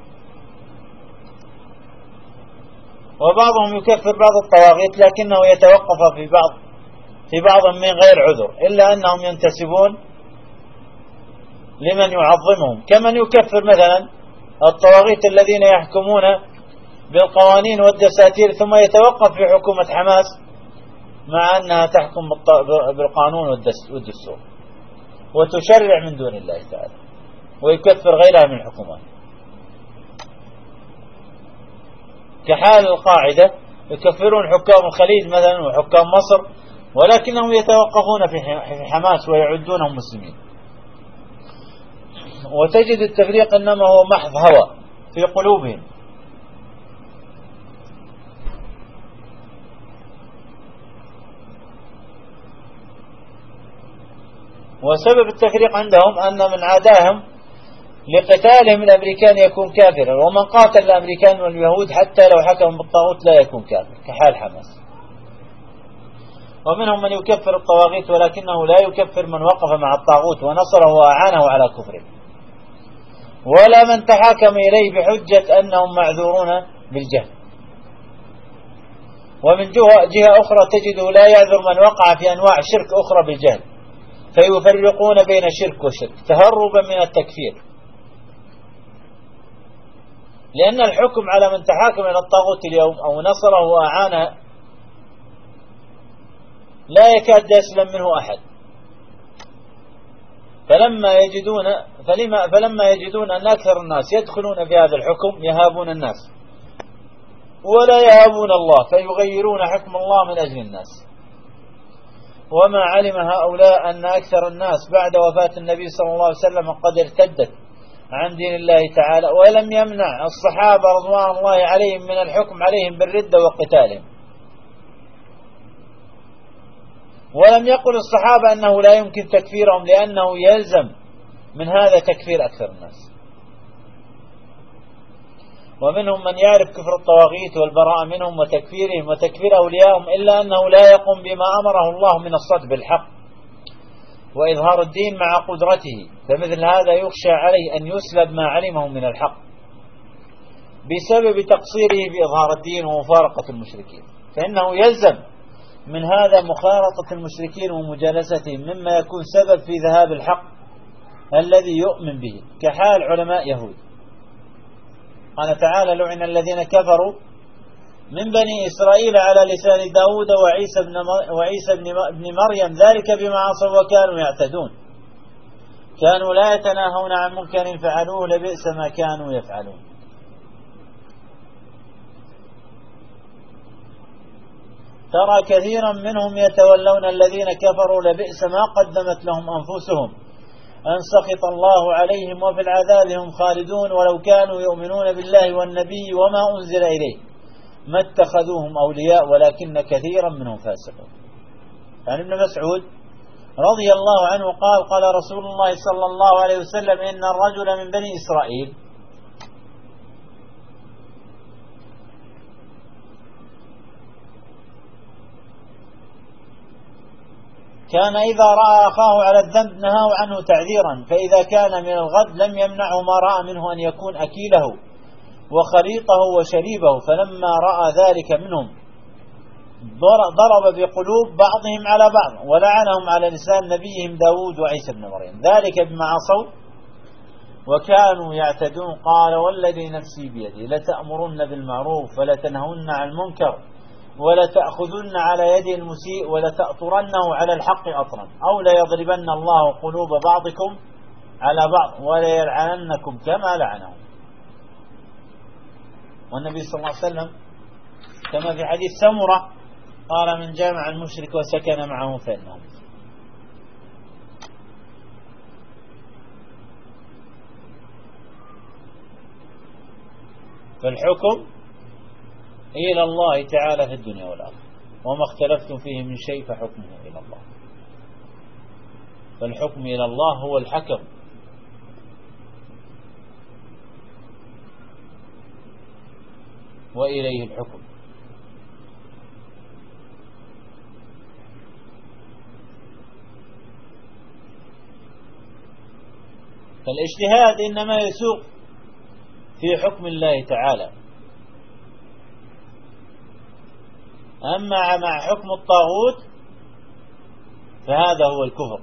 وبعضهم يكفر بعض الطواغيت لكنه يتوقف في بعض من غير عذر، إلا أنهم ينتسبون لمن يعظمهم، كمن يكفر مثلا الطواغيت الذين يحكمون بالقوانين والدساتير ثم يتوقف في حكومة حماس مع أنها تحكم بالقانون والدستور وتشرع من دون الله تعالى، ويكفر غيرها من الحكومات، كحال القاعدة يكفرون حكام الخليج مثلا وحكام مصر، ولكنهم يتوقفون في حماس ويعدونهم مسلمين. وتجد التفريق إنما هو محض هوى في قلوبهم. وسبب التفريق عندهم أن من عداهم لقتالهم الأمريكان يكون كافرا، ومن قاتل الأمريكان واليهود حتى لو حكم بالطاغوت لا يكون كافر كحال حماس. ومنهم من يكفر الطواغيت ولكنه لا يكفر من وقف مع الطاغوت ونصره وأعانه على كفره، ولا من تحاكم إليه بحجة أنهم معذورون بالجهل. ومن جهة أخرى تجده لا يعذر من وقع في أنواع شرك أخرى بالجهل، فيفرقون بين شرك وشرك تهربا من التكفير، لأن الحكم على من تحاكم إلى الطاغوت اليوم أو نصره وأعانه لا يكاد يسلم منه أحد، فلما يجدون أن أكثر الناس يدخلون في هذا الحكم يهابون الناس ولا يهابون الله، فيغيرون حكم الله من أجل الناس. وما علم هؤلاء أن أكثر الناس بعد وفاة النبي صلى الله عليه وسلم قد ارتدت عن دين الله تعالى، ولم يمنع الصحابة رضوان الله عليهم من الحكم عليهم بالردة وقتالهم، ولم يقل الصحابة أنه لا يمكن تكفيرهم لأنه يلزم من هذا تكفير أكثر الناس. ومنهم من يعرف كفر الطواغيت والبراءة منهم وتكفيرهم وتكفير أوليائهم، إلا أنه لا يقوم بما أمره الله من الصدق بالحق وإظهار الدين مع قدرته، فمثل هذا يخشى عليه أن يسلب ما علمه من الحق بسبب تقصيره بإظهار الدين ومفارقة المشركين، فإنه يلزم من هذا مخالطة المشركين ومجالستهم، مما يكون سبب في ذهاب الحق الذي يؤمن به، كحال علماء يهود. قال تعالى: لعن الذين كفروا من بني إسرائيل على لسان داود وعيسى بن مريم ذلك بما عصوا وكانوا يعتدون، كانوا لا يتناهون عن منكر فعلوه لبئس ما كانوا يفعلون. ترى كثيرا منهم يتولون الذين كفروا لبئس ما قدمت لهم أنفسهم أن سخط الله عليهم وفي العذاب هم خالدون، ولو كانوا يؤمنون بالله والنبي وما أنزل إليه ما اتخذوهم أولياء ولكن كثيرا منهم فاسقون. عن ابن مسعود رضي الله عنه قال: قال رسول الله صلى الله عليه وسلم: إن الرجل من بني إسرائيل كان إذا رأى أخاه على الذنب نهاه عنه تعذيرا، فإذا كان من الغد لم يمنعه ما رأى منه أن يكون أكيله وخليطه وشريبه، فلما رأى ذلك منهم ضرب بقلوب بعضهم على بعض ولعنهم على لسان نبيهم داود وعيسى بن مريم ذلك بما عصوا وكانوا يعتدون. قال: والذي نفسي بيدي لتأمرن بالمعروف ولتنهون عن المنكر ولتأخذن على يد المسيء ولتأطرنه على الحق أطرا، أو ليضربن الله قلوب بعضكم على بعض وليلعننكم كما لعنهم. والنبي صلى الله عليه وسلم كما في حديث سمرة قال: من جامع المشرك وسكن معه فإنه. فالحكم إلى الله تعالى في الدنيا والآخرة، وما اختلفتم فيه من شيء فحكمه إلى الله. فالحكم إلى الله هو الحكم، وإليه الحكم. فالاجتهاد إنما يسوق في حكم الله تعالى، أما مع حكم الطاغوت فهذا هو الكفر.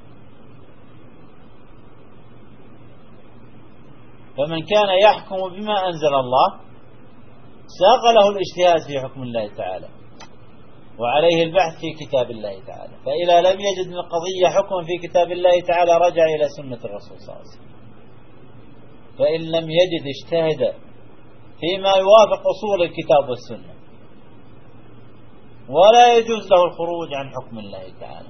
فمن كان يحكم بما أنزل الله ساق له الاجتهاد في حكم الله تعالى، وعليه البحث في كتاب الله تعالى. فإذا لم يجد من القضية حكم في كتاب الله تعالى رجع إلى سنة الرسول صلى الله عليه وسلم، فإن لم يجد اجتهد فيما يوافق أصول الكتاب والسنة، ولا يجوز له الخروج عن حكم الله تعالى.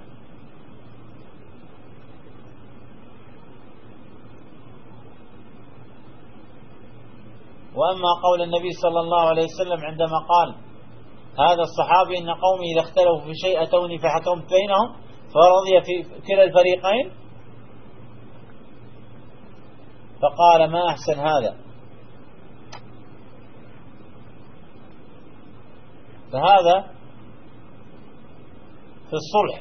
وأما قول النبي صلى الله عليه وسلم عندما قال هذا الصحابي: إن قومي إذا اختلفوا في شيء أتوني فحكمت بينهم فرضي في كلا الفريقين، فقال: ما أحسن هذا. فهذا في الصلح،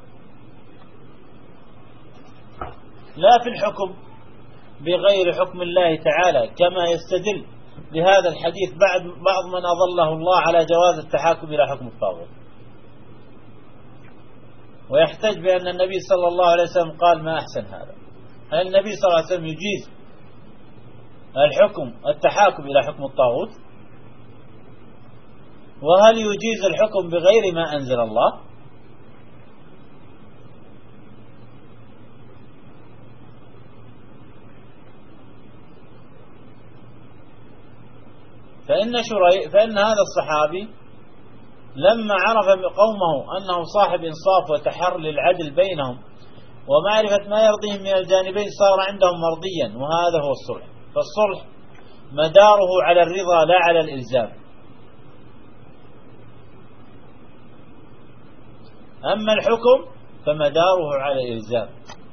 لا في الحكم بغير حكم الله تعالى، كما يستدل بهذا الحديث بعض من أضله الله على جواز التحاكم إلى حكم الطاغوت، ويحتج بأن النبي صلى الله عليه وسلم قال: ما أحسن هذا. هل النبي صلى الله عليه وسلم يجيز التحاكم إلى حكم الطاغوت؟ وهل يجيز الحكم بغير ما أنزل الله؟ فإن هذا الصحابي لما عرف قومه أنه صاحب إنصاف وتحر للعدل بينهم ومعرفة ما يرضيهم من الجانبين صار عندهم مرضيا، وهذا هو الصلح. فالصلح مداره على الرضا لا على الإلزام. أما الحكم فمداره على الإلزام.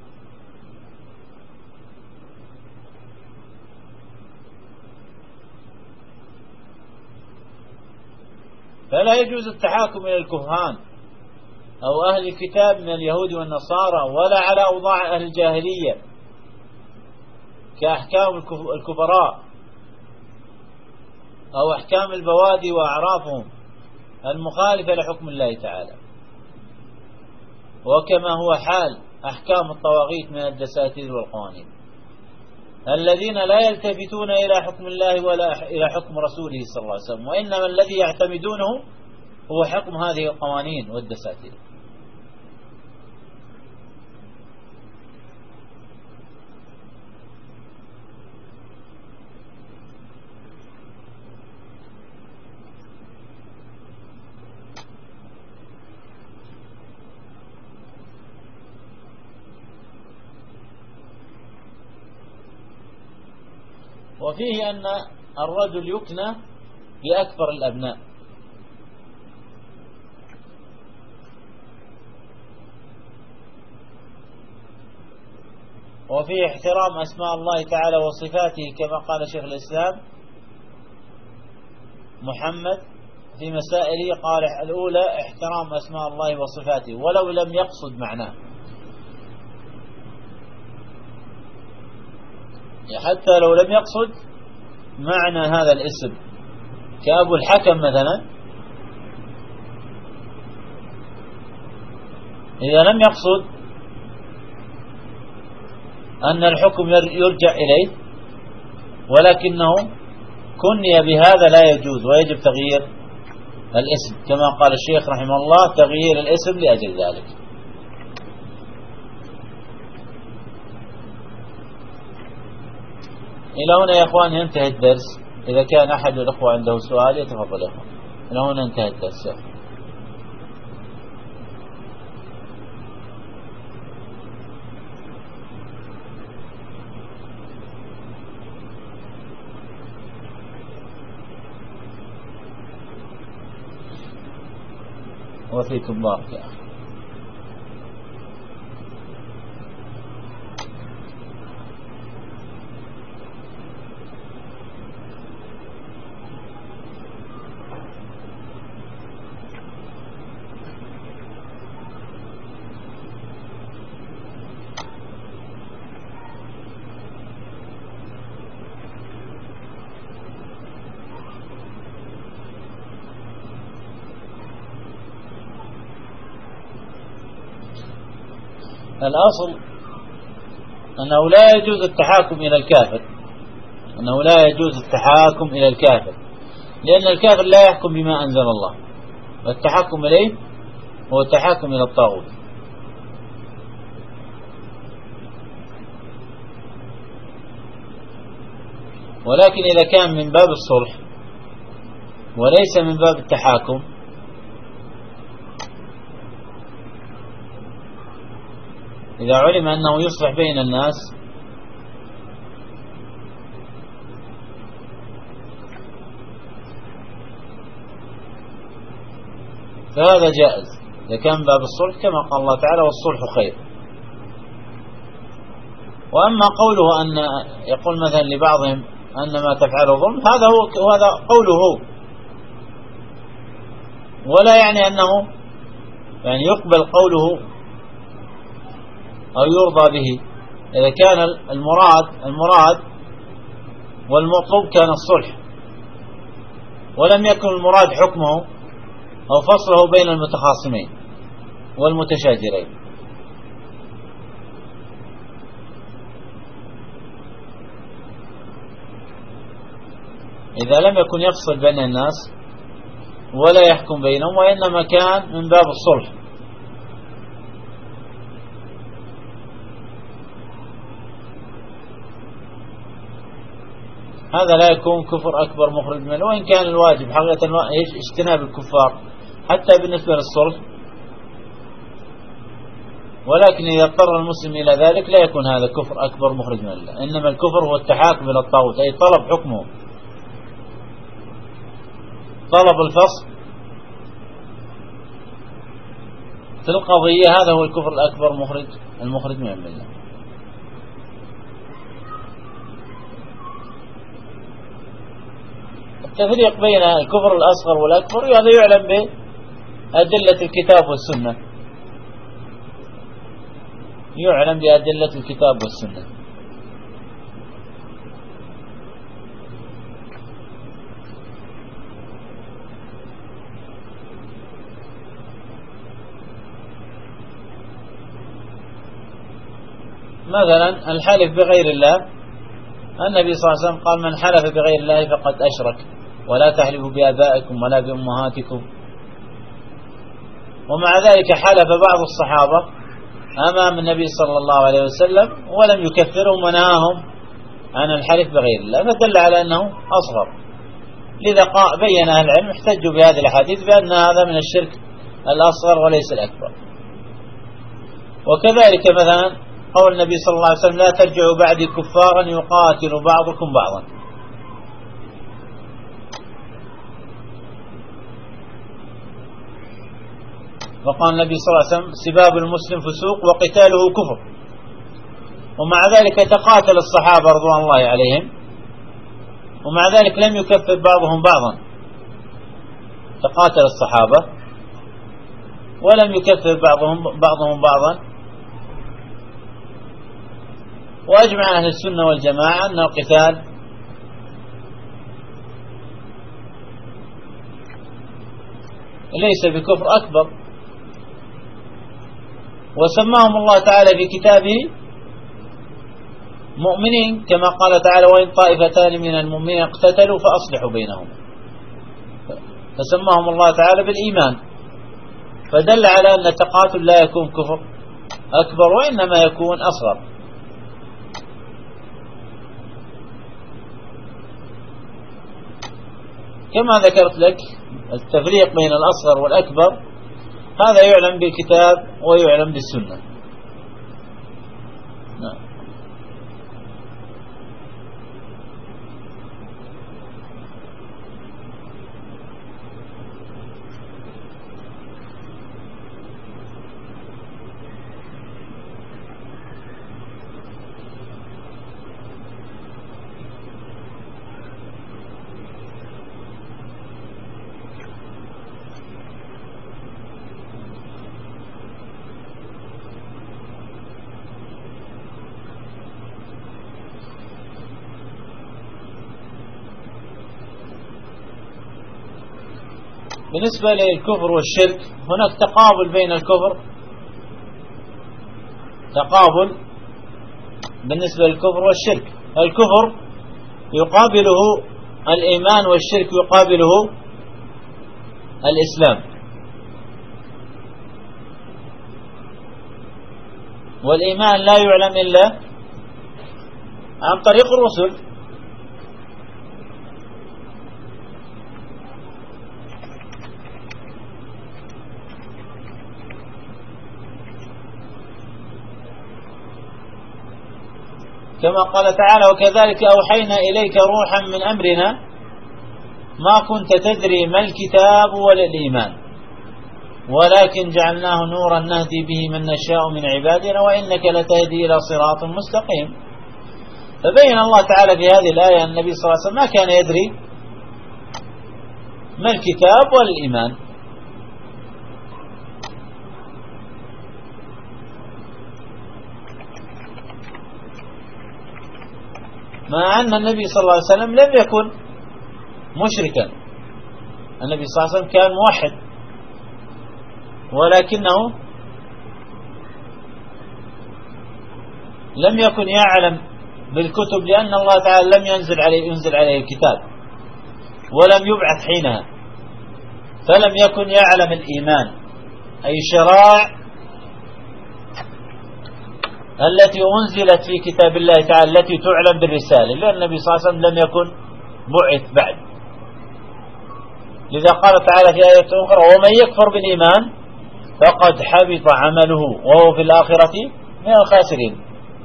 فلا يجوز التحاكم إلى الكهان أو أهل الكتاب من اليهود والنصارى ولا على أوضاع أهل الجاهلية كأحكام الكبراء أو أحكام البوادي وأعرافهم المخالفة لحكم الله تعالى، وكما هو حال أحكام الطواغيت من الدساتير والقوانين الذين لا يلتفتون إلى حكم الله ولا إلى حكم رسوله صلى الله عليه وسلم، وإنما الذي يعتمدونه هو حكم هذه القوانين والدساتير. وفيه أن الرجل يكنى بأكبر الأبناء، وفيه احترام أسماء الله تعالى وصفاته كما قال شيخ الإسلام محمد في مسائله، قال الأولى احترام أسماء الله وصفاته ولو لم يقصد معناه، حتى لو لم يقصد معنى هذا الاسم كأبو الحكم مثلا، إذا لم يقصد أن الحكم يرجع إليه ولكنه كني بهذا لا يجوز ويجب تغيير الاسم كما قال الشيخ رحمه الله تغيير الاسم لأجل ذلك. إلى هنا يا أخوان ينتهي الدرس. إذا كان أحد الأخوة عنده سؤال يتفضل يا أخوان. إلى هنا انتهى الدرس يا أخوان. وفيكم بارك يا أخي. الأصل أنه لا يجوز التحاكم إلى الكافر، أنه لا يجوز التحاكم إلى الكافر، لأن الكافر لا يحكم بما أنزل الله، والتحاكم إليه هو التحاكم إلى الطاغوت. ولكن إذا كان من باب الصلح وليس من باب التحاكم إذا علم أنه يصلح بين الناس فهذا جائز إذا كان باب الصلح كما قال الله تعالى والصلح خير. وأما قوله أن يقول مثلا لبعضهم أن ما تفعله ظلم، هذا قوله، ولا يعني أنه يعني يقبل قوله أو يرضى به إذا كان المراد والمطلوب كان الصلح ولم يكن المراد حكمه أو فصله بين المتخاصمين والمتشاجرين. إذا لم يكن يفصل بين الناس ولا يحكم بينهم وإنما كان من باب الصلح، هذا لا يكون كفر أكبر مخرج منه، وإن كان الواجب حقيقة اجتناب الكفار حتى بالنسبة للصلح. ولكن إذا اضطر المسلم إلى ذلك لا يكون هذا كفر أكبر مخرج من الله، إنما الكفر هو التحاكم إلى الطاغوت، أي طلب حكمه، طلب الفصل في القضية، هذا هو الكفر الأكبر المخرج من الله. التفريق بين الكفر الأصغر والأكبر هذا يعلم بأدلة الكتاب والسنة، يعلم بأدلة الكتاب والسنة. مثلا الحلف بغير الله، النبي صلى الله عليه وسلم قال: من حلف بغير الله فقد أشرك، ولا تحلفوا بآبائكم ولا بأمهاتكم. ومع ذلك حلف بعض الصحابة أمام النبي صلى الله عليه وسلم ولم يكفرهم ونهاهم عن الحلف بغير الله، فدل على أنه أصغر. لذا بين أهل العلم احتجوا بهذه الحديث بأن هذا من الشرك الأصغر وليس الأكبر. وكذلك مثلا قول النبي صلى الله عليه وسلم: لا ترجعوا بعدي كفارا يقاتل بعضكم بعضا. وقال النبي صلى الله عليه وسلم: سباب المسلم فسوق وقتاله كفر. ومع ذلك تقاتل الصحابة رضوان الله عليهم، ومع ذلك لم يكفر بعضهم بعضا. تقاتل الصحابة ولم يكفر بعضهم بعضا. وأجمع أهل السنة والجماعة أن القتال ليس بكفر أكبر، وسماهم الله تعالى في كتابه مؤمنين، كما قال تعالى: وإن طائفتان من المؤمنين اقتتلوا فأصلحوا بينهم. فسماهم الله تعالى بالإيمان، فدل على أن التقاتل لا يكون كفر أكبر، وإنما يكون أصغر. كما ذكرت لك التفريق بين الأصغر والأكبر هذا يعلم بالكتاب ويعلم بالسنة. نعم. بالنسبة للكفر والشرك هناك تقابل بين الكفر، تقابل بالنسبة للكفر والشرك. الكفر يقابله الإيمان، والشرك يقابله الإسلام. والإيمان لا يعلم إلا عن طريق الرسل. كما قال تعالى: وكذلك أوحينا إليك روحا من أمرنا ما كنت تدري ما الكتاب ولا الإيمان ولكن جعلناه نورا نهدي به من نشاء من عبادنا وإنك لتهدي إلى صراط مستقيم. فبين الله تعالى في هذه الآية أن النبي صلى الله عليه وسلم ما كان يدري ما الكتاب ولا الإيمان. مع أن النبي صلى الله عليه وسلم لم يكن مشركا، النبي صلى الله عليه وسلم كان موحد، ولكنه لم يكن يعلم بالكتب، لأن الله تعالى لم ينزل عليه الكتاب ولم يبعث حينها، فلم يكن يعلم الإيمان أي شرائع التي أنزلت في كتاب الله تعالى التي تعلم بالرسالة، لأن النبي صلى الله عليه وسلم لم يكن بعث بعد. لذا قال تعالى في آية أخرى ومن يكفر بالإيمان فقد حبط عمله وهو في الآخرة من الخاسرين.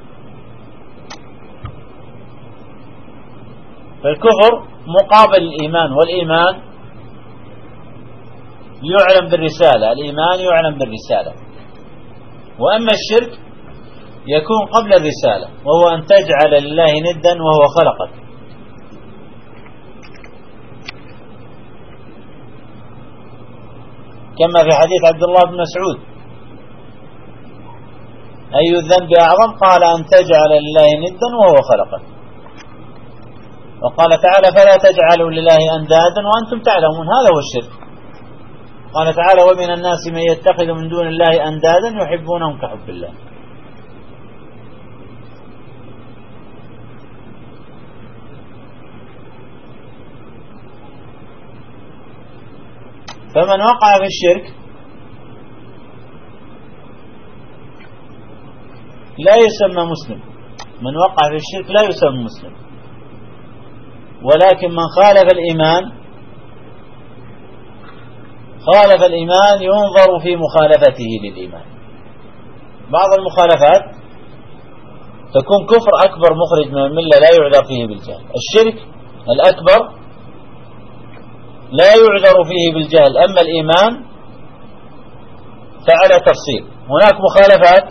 فالكفر مقابل الإيمان، والإيمان يعلم بالرسالة، الإيمان يعلم بالرسالة. وأما الشرك يكون قبل الرسالة، وهو أن تجعل لله ندا وهو خلقك. كما في حديث عبد الله بن مسعود أي الذنب أعظم؟ قال أن تجعل لله ندا وهو خلقك. وقال تعالى فلا تجعلوا لله أندادا وأنتم تعلمون، هذا هو الشرك. قال تعالى ومن الناس من يتخذ من دون الله أندادا يحبونهم كحب الله. فمن وقع في الشرك لا يسمى مسلم، من وقع في الشرك لا يسمى مسلم، ولكن من خالف الإيمان ينظر في مخالفته للإيمان. بعض المخالفات تكون كفر أكبر مخرج من الملة لا يعذر فيه بالجهل. الشرك الأكبر لا يعذر فيه بالجهل، أما الإيمان فعلى تفصيل. هناك مخالفات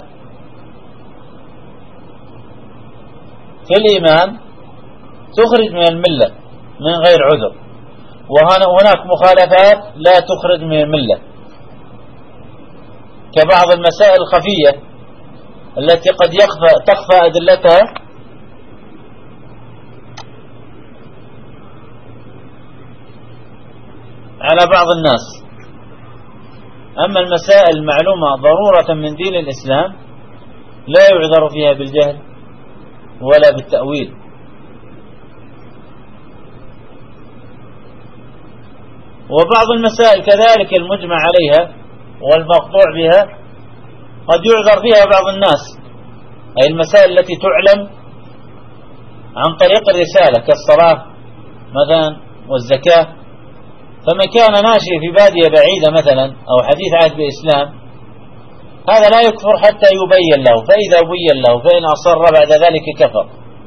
في الإيمان تخرج من الملة من غير عذر، وهناك مخالفات لا تخرج من الملة، كبعض المسائل الخفية التي قد تخفى أدلتها على بعض الناس. أما المسائل المعلومة ضرورة من دين الإسلام لا يعذر فيها بالجهل ولا بالتأويل. وبعض المسائل كذلك المجمع عليها والمقطوع بها قد يعذر فيها بعض الناس، أي المسائل التي تعلم عن طريق الرسالة كالصلاة مثلا والزكاة. فمن كان ناشئ في بادية بعيدة مثلا أو حديث عهد بإسلام هذا لا يكفر حتى يبين له، فإذا بين له فإن أصر بعد ذلك كفر.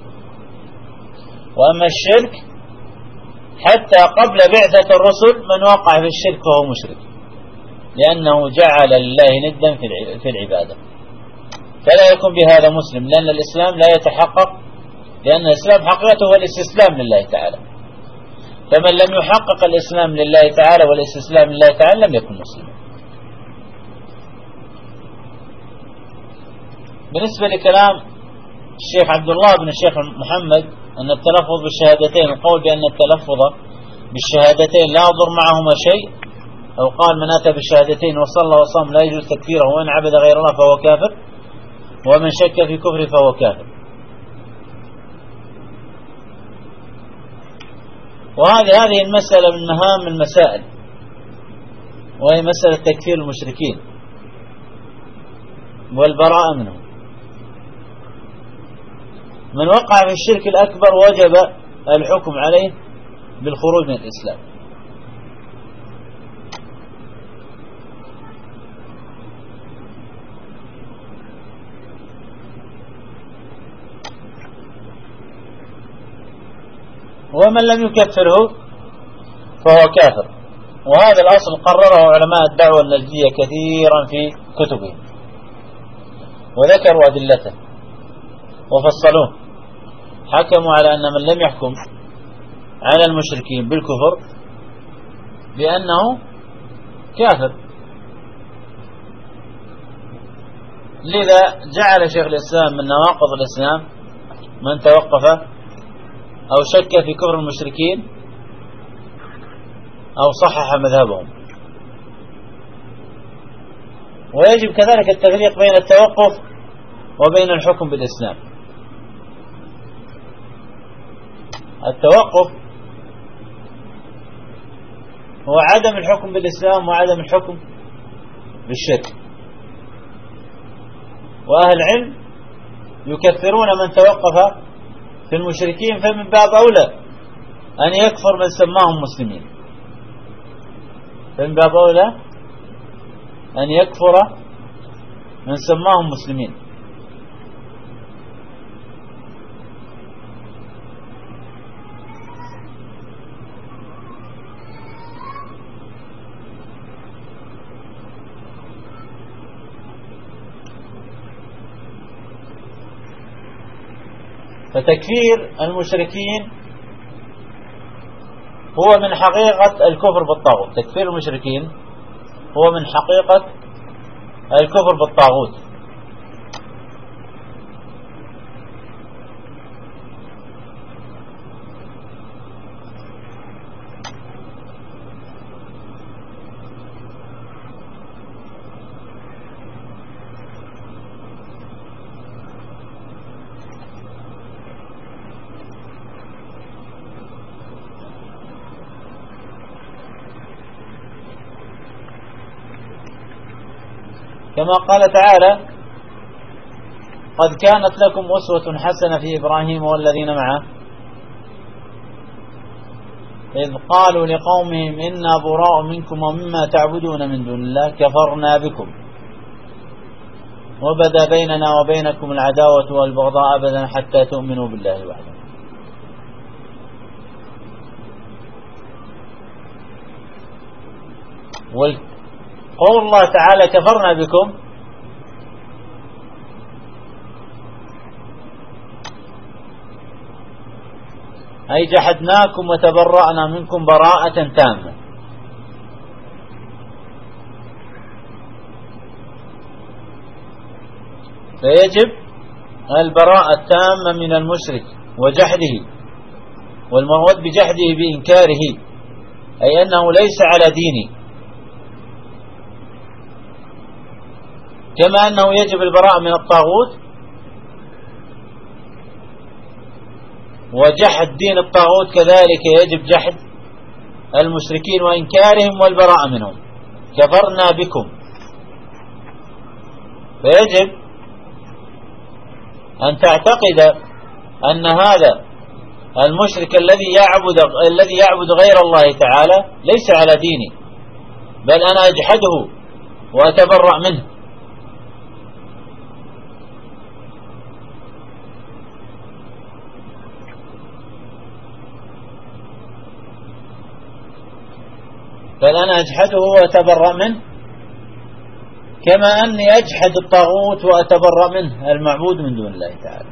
وأما الشرك حتى قبل بعثة الرسل من وقع في الشرك فهو مشرك، لأنه جعل لله ندا في العبادة، فلا يكون بهذا مسلم، لأن الإسلام لا يتحقق، لأن الإسلام حقيقته هو الاستسلام لله تعالى. فمن لم يحقق الإسلام لله تعالى والاستسلام لله تعالى لم يكن مسلما. بالنسبة لكلام الشيخ عبد الله بن الشيخ محمد أن التلفظ بالشهادتين، القول بأن التلفظ بالشهادتين لا يضر معهما شيء، أو قال من أتى بالشهادتين وصلى وصام لا يجوز تكفيره، ومن عبد غير الله فهو كافر، ومن شك في كفره فهو كافر. وهذه المسألة من مهام المسائل، وهي مسألة تكفير المشركين والبراءة منهم. من وقع في الشرك الأكبر وجب الحكم عليه بالخروج من الإسلام. ومن لم يكفره فهو كافر. وهذا الأصل قرره علماء الدعوة النجدية كثيرا في كتبهم، وذكروا أدلته وفصلوه. حكموا على أن من لم يحكم على المشركين بالكفر بأنه كافر. لذا جعل شيخ الإسلام من نواقض الإسلام من توقف أو شك في كفر المشركين أو صحح مذهبهم. ويجب كذلك التفريق بين التوقف وبين الحكم بالإسلام. التوقف هو عدم الحكم بالإسلام وعدم الحكم بالشرك، وأهل العلم يكفرون من توقف في المشركين، فمن باب أولى أن يكفر من سماهم مسلمين. فمن باب أولى أن يكفر من سماهم مسلمين. فتكفير المشركين هو من حقيقة الكفر بالطاغوت. تكفير المشركين هو من حقيقة الكفر بالطاغوت. كما قال تعالى: قد كانت لكم أسوة حسنة في إبراهيم والذين معه إذ قالوا لقومهم إنا براء منكم ومما تعبدون من دون الله كفرنا بكم وبدا بيننا وبينكم العداوة والبغضاء أبدا حتى تؤمنوا بالله وحده. قول الله تعالى كفرنا بكم أي جحدناكم وتبرأنا منكم براءة تامة. فيجب البراءة التامة من المشرك وجحده، والمراد بجحده بإنكاره، أي أنه ليس على دينه. كما أنه يجب البراءة من الطاغوت وجحد دين الطاغوت، كذلك يجب جحد المشركين وإنكارهم والبراءة منهم. كفرنا بكم، فيجب أن تعتقد أن هذا المشرك الذي يعبد غير الله تعالى ليس على ديني، بل أنا أجحده وأتبرأ منه. بل أنا أجحده وأتبرأ منه، كما أني أجحد الطاغوت وأتبرأ منه المعبود من دون الله تعالى.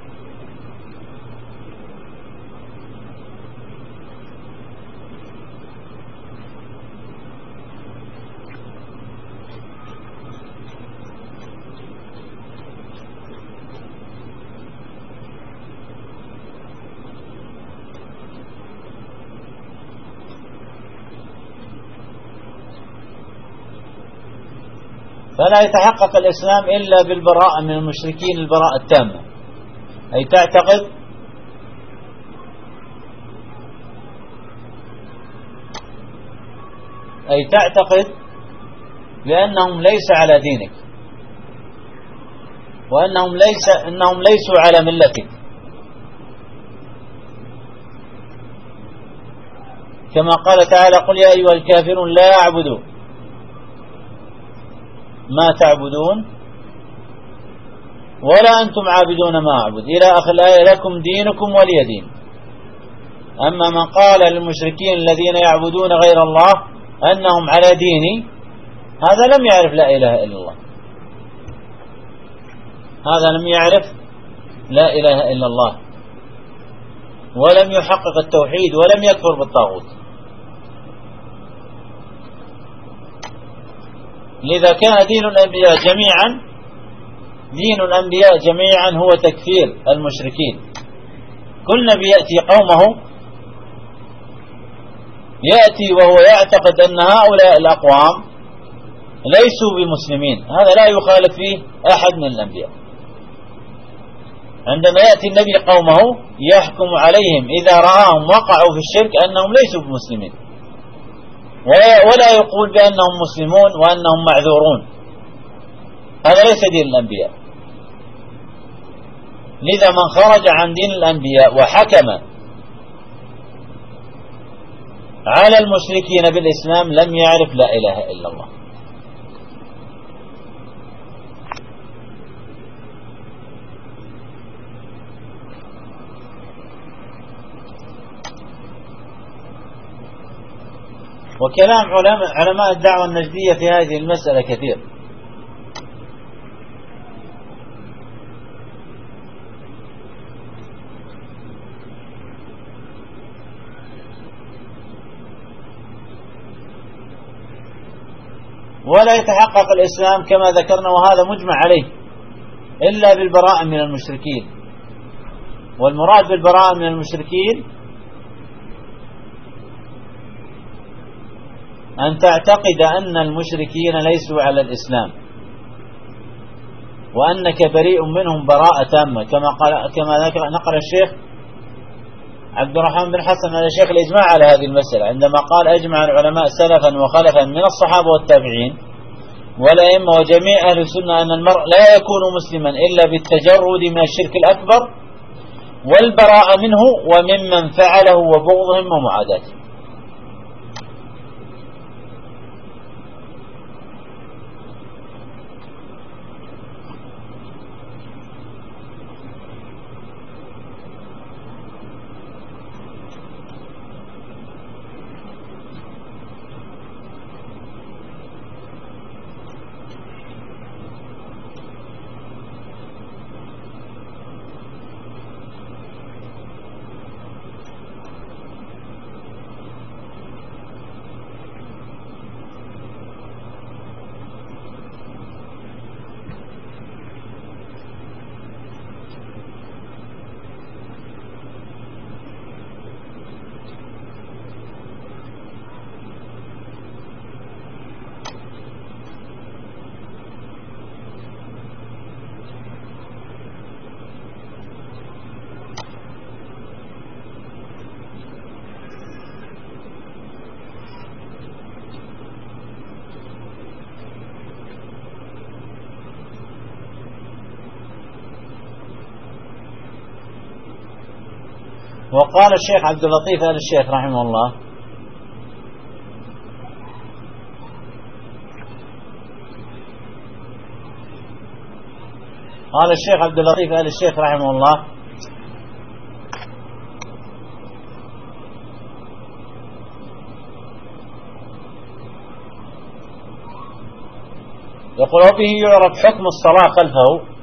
فلا يتحقق الإسلام إلا بالبراءة من المشركين، البراءة التامة، أي تعتقد بأنهم ليس على دينك، وأنهم ليسوا على ملتك، كما قال تعالى: قل يا أيها الكافرون لا أعبد ما تعبدون ولا أنتم عابدون ما أعبد إلى آخر الآية، لكم دينكم ولي دين. أما من قال للمشركين الذين يعبدون غير الله أنهم على ديني، هذا لم يعرف لا إله إلا الله، هذا لم يعرف لا إله إلا الله، ولم يحقق التوحيد، ولم يكفر بالطاغوت. لذا كان دين الأنبياء جميعا هو تكفير المشركين. كل نبي يأتي وهو يعتقد أن هؤلاء الأقوام ليسوا بمسلمين، هذا لا يخالف فيه أحد من الأنبياء. عندما يأتي النبي قومه يحكم عليهم إذا رآهم وقعوا في الشرك أنهم ليسوا بمسلمين، ولا يقول بأنهم مسلمون وأنهم معذورون، هذا ليس دين الأنبياء. لذا من خرج عن دين الأنبياء وحكم على المشركين بالإسلام لم يعرف لا إله إلا الله. وكلام علماء الدعوة النجدية في هذه المسألة كثير. ولا يتحقق الإسلام كما ذكرنا، وهذا مجمع عليه، إلا بالبراءة من المشركين. والمراد بالبراءة من المشركين أن تعتقد أن المشركين ليسوا على الإسلام، وأنك بريء منهم براءة تامة، كما نقل الشيخ عبد الرحمن بن حسن على شيخ الإجماع على هذه المسألة عندما قال: أجمع العلماء سلفا وخلفا من الصحابة والتابعين والأئمة وجميع أهل السنة أن المرء لا يكون مسلما إلا بالتجرد من الشرك الأكبر والبراءة منه وممن فعله وبغضهم ومعاداته. وقال الشيخ عبد اللطيف آل الشيخ رحمه الله: قال الشيخ عبد اللطيف آل الشيخ رحمه الله: يقول: وبه يعرف حكم الصلاة خلفه.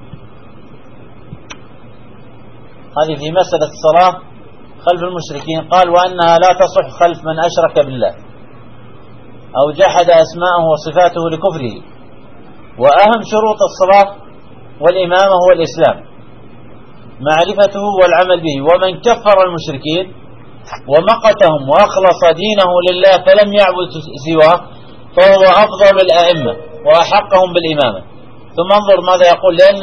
هذه في مسألة الصلاة خلف المشركين. قال: وأنها لا تصح خلف من أشرك بالله أو جحد أسماءه وصفاته لكفره. وأهم شروط الصلاة والإمامة هو الإسلام، معرفته والعمل به. ومن كفر المشركين ومقتهم وأخلص دينه لله فلم يعبد سواه فهو أفضل الأئمة وأحقهم بالإمامة. ثم انظر ماذا يقول: لأن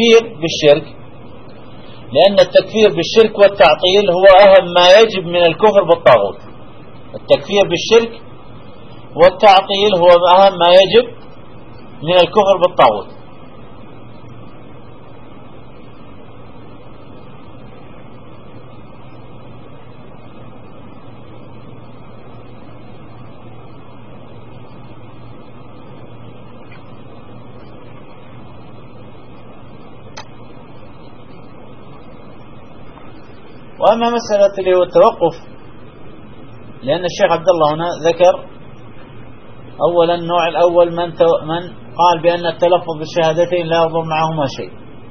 التكفير بالشرك والتعطيل هو أهم ما يجب من الكفر بالطاغوت. التكفير بالشرك والتعطيل هو أهم ما يجب من الكفر بالطاغوت. وأما مسألة اللي هو التوقف، لأن الشيخ عبد الله هنا ذكر أولا النوع الأول من قال بأن التلفظ بالشهادتين لا يضر معهما شيء،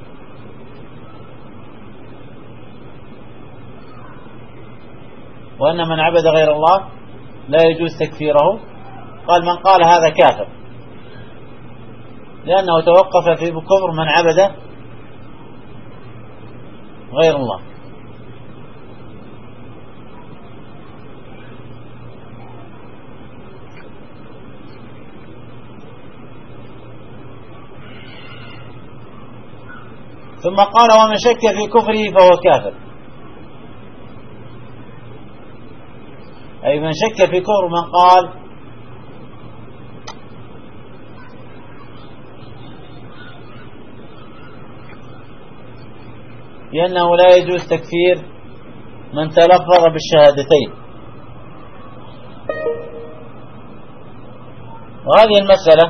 وأن من عبد غير الله لا يجوز تكفيره. قال: من قال هذا كافر، لأنه توقف في كفر من عبد غير الله. ثم قال: ومن شك في كفره فهو كافر، أي من شك في كفر من قال بأنه لا يجوز تكفير من تلفظ بالشهادتين وهذه المسألة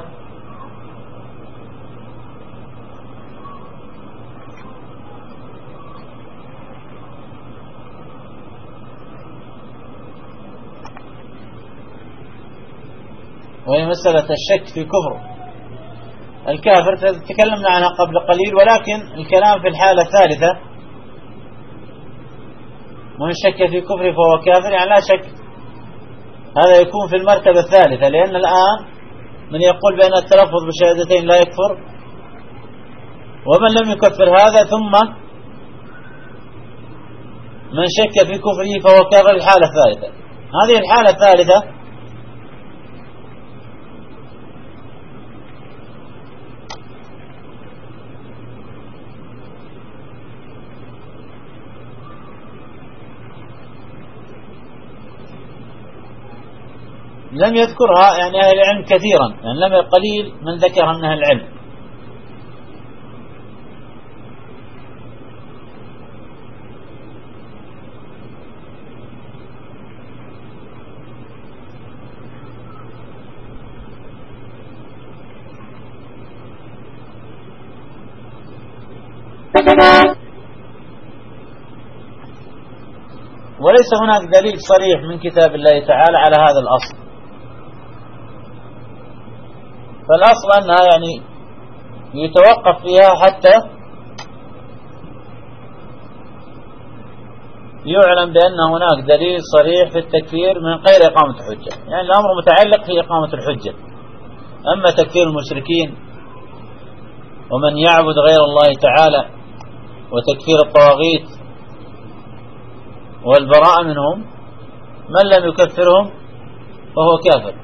وهي مسألة الشك في كفر الكافر تكلمنا عنها قبل قليل، ولكن الكلام في الحالة الثالثة من شك في كفر فهو كافر، يعني لا شك هذا يكون في المرتبة الثالثة، لأن الآن من يقول بأن التلفظ بالشهادتين لا يكفر، ومن لم يكفر هذا، ثم من شك في كفره فهو كافر. الحالة الثالثة، هذه الحالة الثالثة لم يذكرها يعني أهل العلم كثيرا، يعني لم قليل من ذكر من أهل العلم. وليس هناك دليل صريح من كتاب الله تعالى على هذا الأصل، فالأصل أنها يعني يتوقف فيها حتى يعلم بأن هناك دليل صريح في التكفير من غير إقامة حجة، يعني الأمر متعلق في إقامة الحجة. أما تكفير المشركين ومن يعبد غير الله تعالى وتكفير الطواغيت والبراءة منهم، من لم يكفرهم فهو كافر.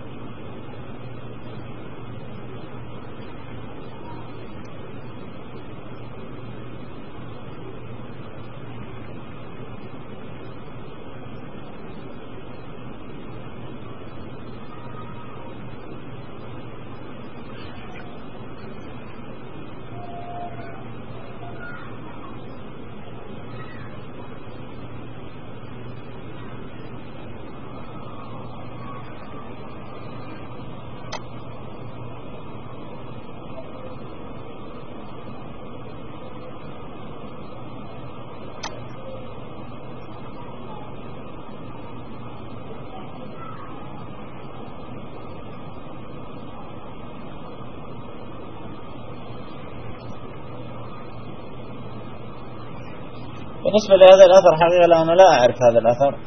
بالنسبة لهذا الأثر حقيقة أنا لا أعرف هذا الأثر،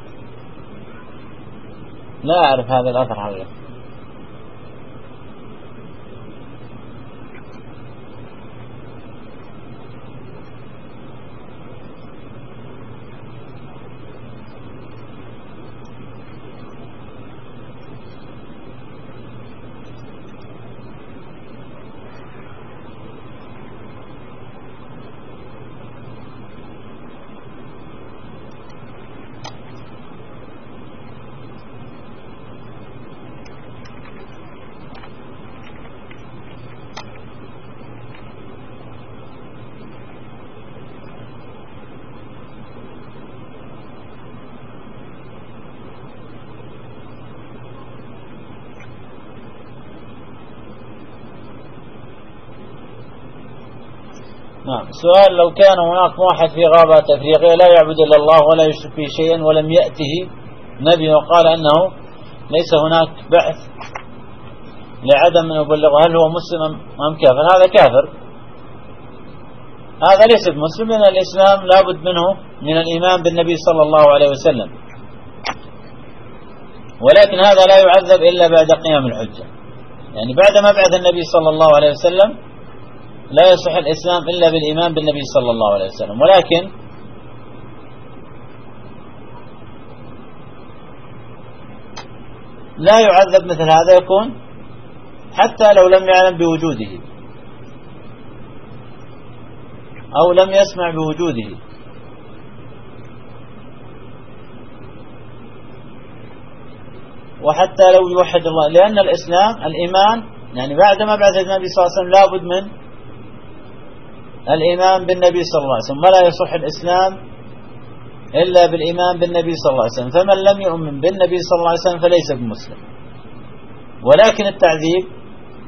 لا أعرف هذا الأثر حقيقة. نعم. سؤال: لو كان هناك واحد في غابات أفريقيا لا يعبد إلا الله ولا يشرك به شيئا ولم يأته نبي وقال أنه ليس هناك بعث لعدم أن يبلغه، هل هو مسلم أم كافر؟ هذا كافر، هذا ليس بمسلم، لأن الإسلام لابد منه من الإيمان بالنبي صلى الله عليه وسلم، ولكن هذا لا يعذب إلا بعد قيام الحجة، يعني بعد مبعث النبي صلى الله عليه وسلم لا يصح الإسلام إلا بالإيمان بالنبي صلى الله عليه وسلم، ولكن لا يعذب مثل هذا، يكون حتى لو لم يعلم بوجوده أو لم يسمع بوجوده. وحتى لو يوحد الله، لأن الإسلام الإيمان يعني بعد مبعث النبي صلى الله عليه وسلم لابد من الإيمان بالنبي صلى الله عليه وسلم، ولا يصح الإسلام إلا بالإيمان بالنبي صلى الله عليه وسلم، فمن لم يؤمن بالنبي صلى الله عليه وسلم فليس بمسلم. ولكن التعذيب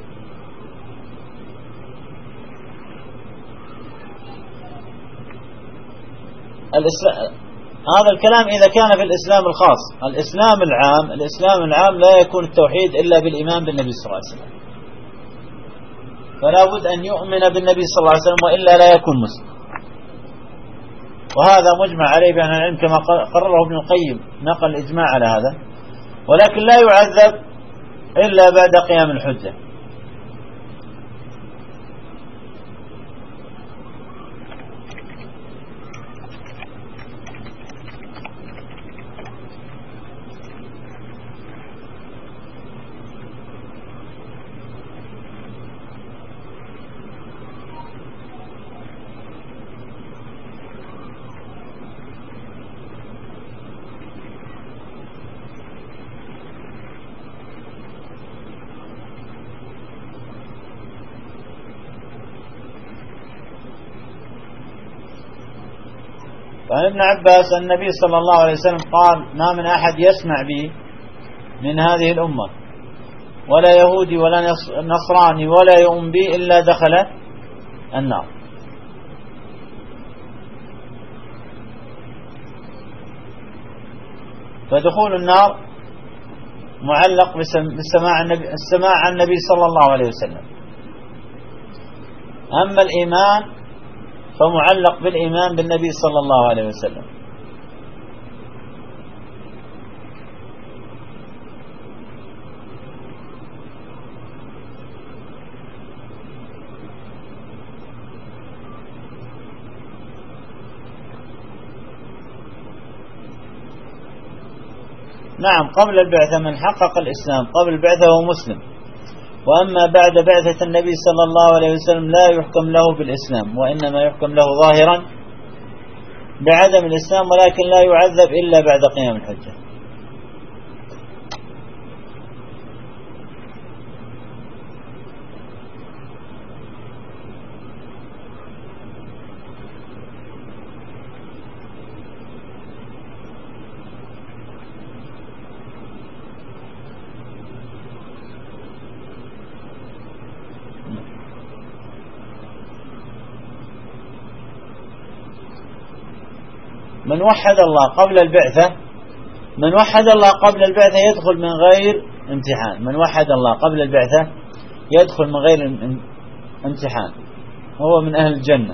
هذا الكلام إذا كان في الإسلام الخاص. الإسلام العام لا يكون التوحيد إلا بالإيمان بالنبي صلى الله عليه وسلم، فلا بد أن يؤمن بالنبي صلى الله عليه وسلم وإلا لا يكون مسلم. وهذا مجمع عليه بين العلم كما قرره ابن القيم، نقل الإجماع على هذا. ولكن لا يعذب إلا بعد قيام الحجة. وعن ابن عباس النبي صلى الله عليه وسلم قال: ما من أحد يسمع بي من هذه الأمة ولا يهودي ولا نصراني ولا يؤمن بي إلا دخل النار. فدخول النار معلق بالسماع عن النبي صلى الله عليه وسلم. أما الإيمان فمعلق بالإيمان بالنبي صلى الله عليه وسلم. نعم، قبل البعثة من حقق الإسلام قبل البعثة هو مسلم. وأما بعد بعثة النبي صلى الله عليه وسلم لا يحكم له بالإسلام، وإنما يحكم له ظاهرا بعدم الإسلام، ولكن لا يعذب إلا بعد قيام الحجة. من وحد الله قبل البعثة يدخل من غير امتحان. من وحد الله قبل البعثة يدخل من غير امتحان، هو من أهل الجنة.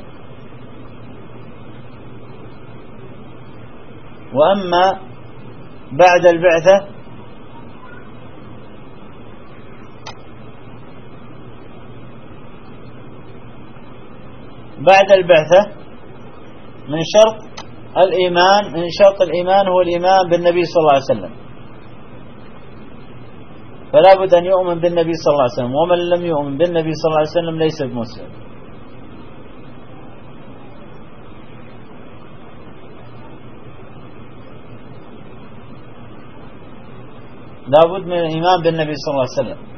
وأما بعد البعثة من شرط الإيمان هو الإيمان بالنبي صلى الله عليه وسلم، فلا بد أن يؤمن بالنبي صلى الله عليه وسلم. ومن لم يؤمن بالنبي صلى الله عليه وسلم ليس بمسلم. لا بد من الإيمان بالنبي صلى الله عليه وسلم.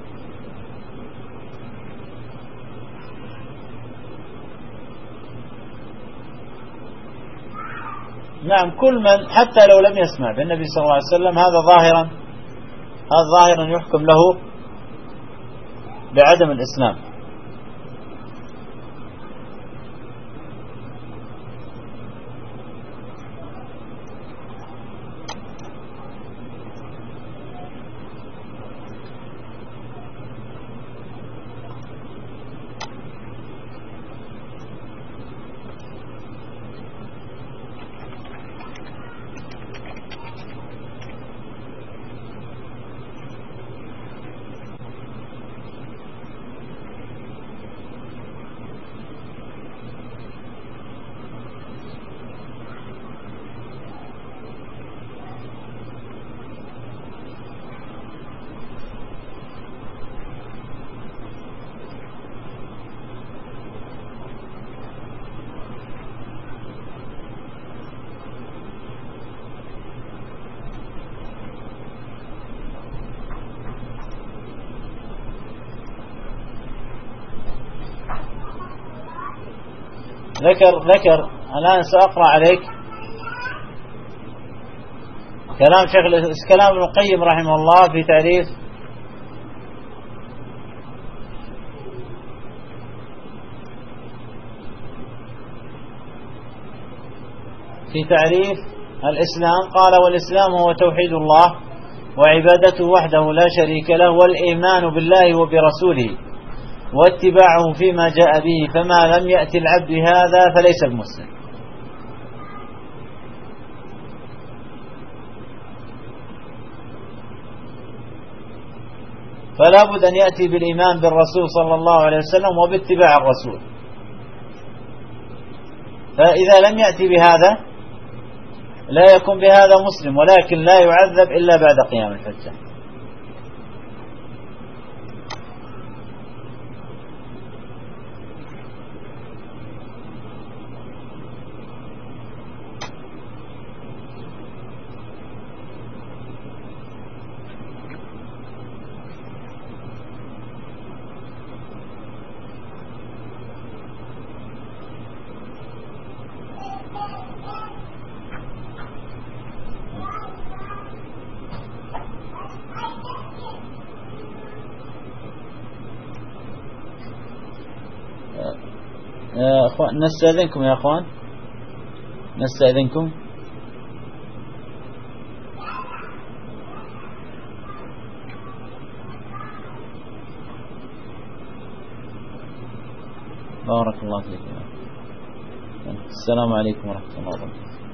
نعم، كل من حتى لو لم يسمع بالنبي صلى الله عليه وسلم هذا ظاهرا يحكم له بعدم الإسلام. ذكر الآن سأقرأ عليك كلام ابن القيم رحمه الله في تعريف في تعريف الإسلام قال: والإسلام هو توحيد الله وعبادته وحده لا شريك له، والإيمان بالله وبرسوله واتباعه فيما جاء به، فما لم يأتي العبد هذا فليس بمسلم. فلا بد أن يأتي بالإيمان بالرسول صلى الله عليه وسلم وباتباع الرسول. فإذا لم يأتي بهذا لا يكون بهذا مسلم، ولكن لا يعذب إلا بعد قيام الحجة. نستأذنكم يا أخوان، نستأذنكم. بارك الله فيكم. السلام عليكم ورحمة الله وبركاته.